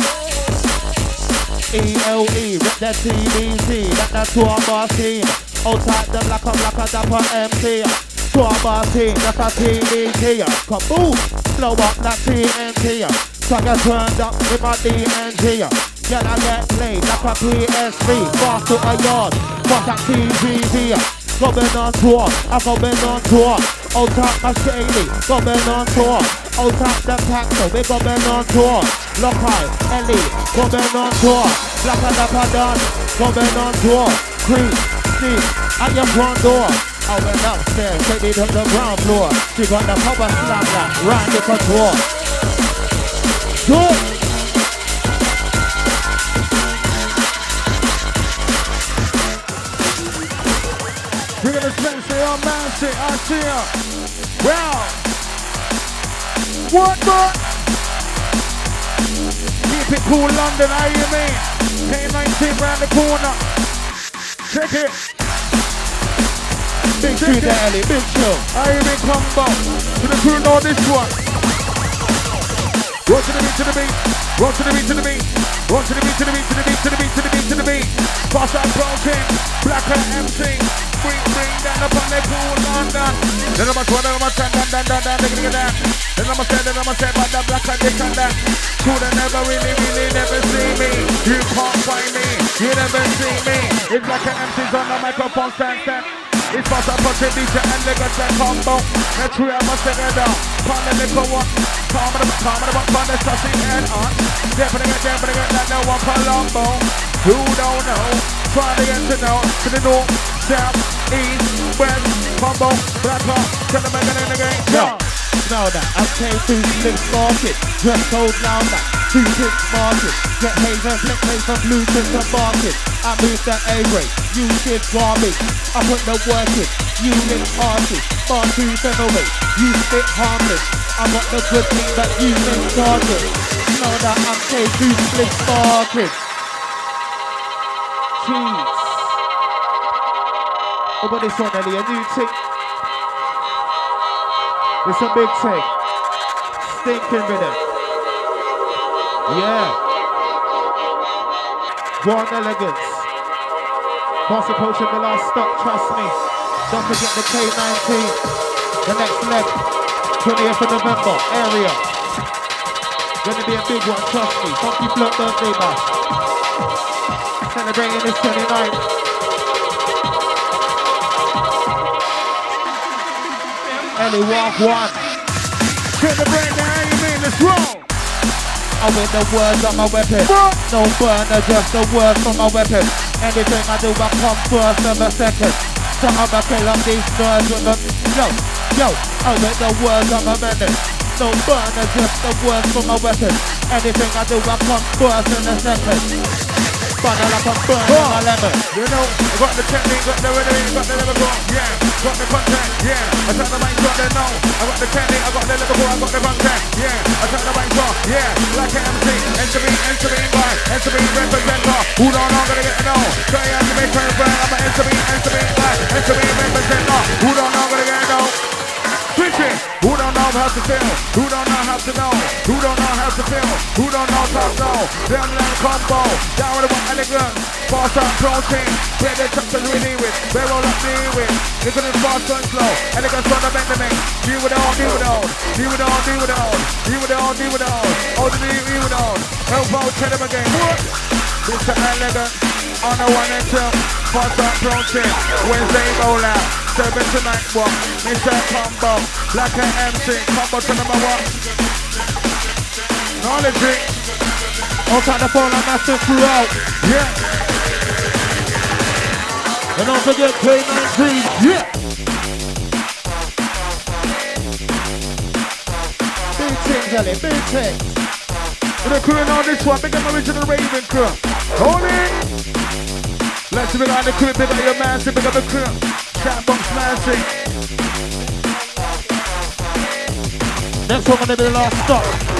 ELE. Rip that TBT. That's to our boss team. Outside the black and dapper MC. To our boss team, that's a TBT. Kaboom! Blow up that TNT. So I get turned up with my DNG. Yeah, I get played like a PSV. Fast to a yard, fuck that TVV. Going on tour, I'm going on tour. Outside my shady, going on tour. Outside the taxi, we going on tour. Lock high, Ellie, going on tour. Black and dapper done, going on tour. Creep. At your front door, I went upstairs, take me to the ground floor. She got the power slam that round the control. Good. We're gonna say on man, say I see ya. Well, what? Keep it cool, London, how you mean? K19 round the corner. Check it. Big tree there, Ellie, big chill. I am in combo. To the crew know this one. Roll to the beat, to the beat. Roll to the beat, to the beat. Roll to the beat, to the beat, to the beat, to the beat, to the beat, to the beat. Fast and broken. Black and MC. Bring down upon the cool London. Then I'm a 12, then I'm a 10, then. Then I'm a 7, but the black and dick and that. Could never really never see me. You can't find me. You never see me. It's like an MC's on the microphone stand. It's fast up on the DJ and they got that combo. The tree I must take it down. Pound the little one. Calm it up, pound the sassy and on. Definitely get that no one Colombo. Who don't know? Try to get to know. To the north, south, east, west, combo, black hawk. Tell them again and again. Yeah. Now that I came through slick market, dress code now that 2 6 market, get haven, flick haze and blue to the market. I move that A-rate, you did garbage, I put the work in, you live artist, bar 2 featherweight, you spit harmless, I got the good thing that you been started. Now that I came through slick market. Jeez. What about this one, Ellie? A new thing. It's a big thing. Stinking rhythm. Yeah. One elegance. Fast approaching the last stop, trust me. Don't forget the K19. The next leg. 20th of November, area. Gonna be a big one, trust me. Funky Float birthday bash. Celebrating this 29th. Ellie, walk one. Turn the brain down, you mean it's wrong. I win the words on my weapon. What? No burner, just the words from my weapon. Anything I do, I come first and a second. So I'm a kill up these nerves with them. Yo, I win the words on my menace. No burner, just the words from my weapon. Anything I do, I come first and a second. Bundle up and burn on a lemon. You know, got the technique, got the rhythm, got the lyrical, yeah. Got the contact, yeah. I tell the mic, got the know. I got the technique, I got the lyrical, I got the contact, yeah. I tell the mic, yeah. Like an MC, enter me, boy. Enter me, representer. Who don't know, gonna get to know. Try out to make turn brand. I'm an enter me, boy. Enter me, representer. Who don't know, gonna get to know. Switch it. Who don't know how to feel? Who don't know how to know? Who don't know how to feel? Who don't know how to know? Down the combo, down with the elegance, fast and protein, where the touch is really with, where all up deal with. They couldn't fast and slow, elegance on the bending. Deal with all, deal with all, deal with all, deal with all, deal with all, deal with all, all the deal with all. Help out, tell them again. What? Mr. Elegant, on the one and two, fast and protein, Wednesday roll out. 7 tonight, what? Mr. Combo, like an MC, combo to number one. Knowledge. All kind of phone and massive throughout. Yeah. And don't forget K19. Yeah. Big things, Ellie, big things. We're crewing on this one, big up original Raven crew. Hold it. Let's big on the crew, big up your man, big up the crew. Chatbox Massive. Next one gonna be the last stop.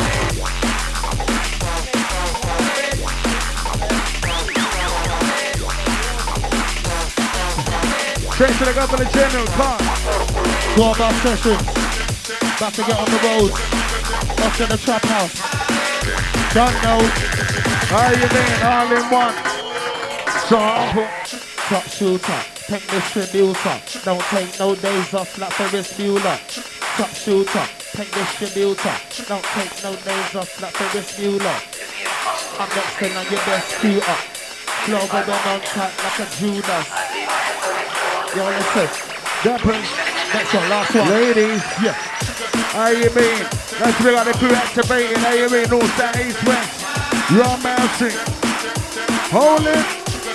Straight to the governor general, car. Go on our session. About to get on the road. Off to the trap house. Don't know. How you mean? All in one. Sample. Top shooter. Technic distributor. Don't take no days off like Ferris Bueller. Top shooter. Technic distributor. Don't take no days off like Ferris Bueller. I'm next to on your best shooter. Global been on track like a Judas. Yo, listen. Jumpers. Next one, last one. Ladies. Yeah. How you mean? Let's bring out the crew activating. How you mean? North, south, east, west. You're bouncing. Hold it.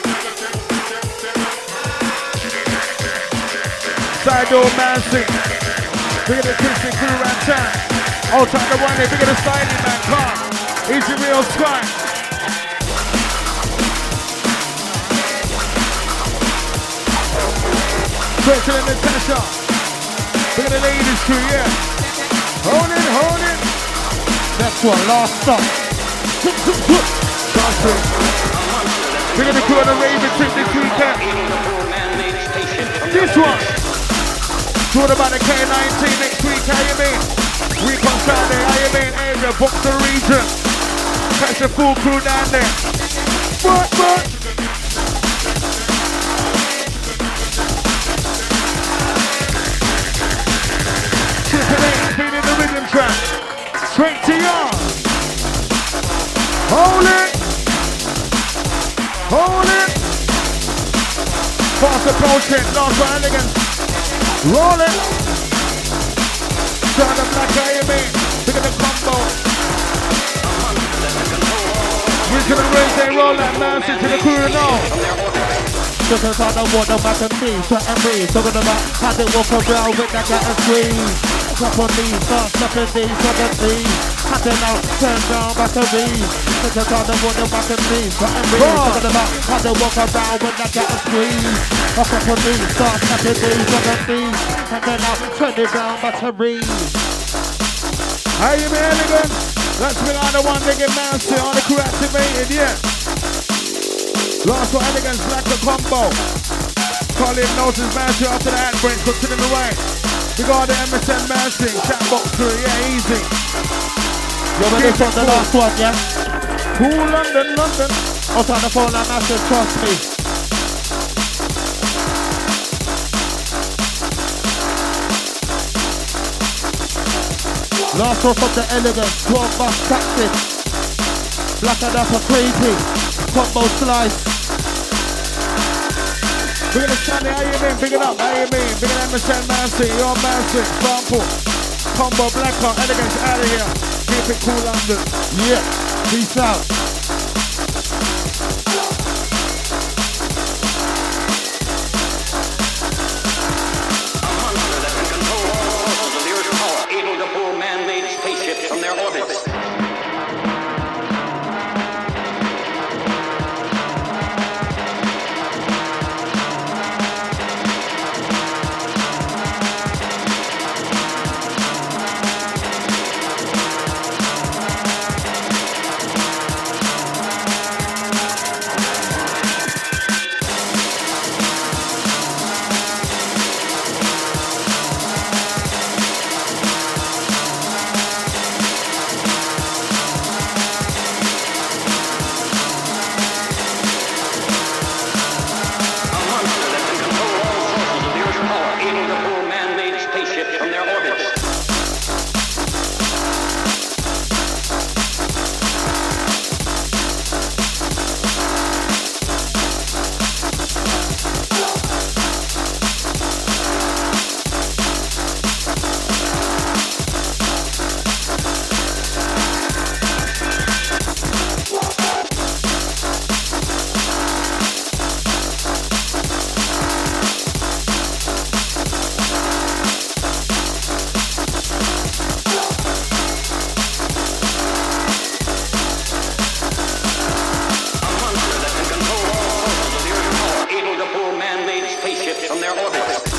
Side door bouncing. Big of the Christian crew around town. All time the one day. Big of the styling man. Car. Easy real sky. Straight to the Natasha. Big of the ladies crew, yeah. Hold it, hold it. Next one, last stop. Dancing. Big of the crew on the Raven trip this weekend. This one. Talk about the K19 next week, how you mean? Week on Saturday, how you mean? Area, Boxer region. Catch the full crew down there. But. Triple H, feeding the rhythm track. Straight to y'all. Hold it. Hold it. Fast approaching, last for elegance. Roll it. Turn the black AME. Look at the combo. We're gonna raise they roll that Nancy to the crew now. Just as I know what the matter means, sweating breeze. Talking about how they walk around with that cat and squeeze. Drop on these, start stepping these, sweating these. How they now turn down batteries. Just as I know what the matter means, sweating breeze. Talking about how they walk around with that cat and squeeze. Up on these, start stepping these, sweating these. And then now turn it down batteries. How you been, elegant? Let's bring on the one nigga Nancy on the crew activated, yeah. Last one, elegance, black the combo. Colin Noses Mancy after the ad break, cooking in the way. We got the MSN Mancy, Chatbox crew, yeah, easy. Yo, but this one's the last one, yeah? Cool London. I'll try to phone that massive, trust me. Last one from the elegance, 12 bus taxi. Black and up a crazy. Combo slice. We're gonna stand there, how you mean? Big it up, how you mean? Big it up, Michelle Mancy, you're Mancy, sample. Combo, black heart, elegance, out of here. Keep it cool, London. Yeah, peace out. from their orbit.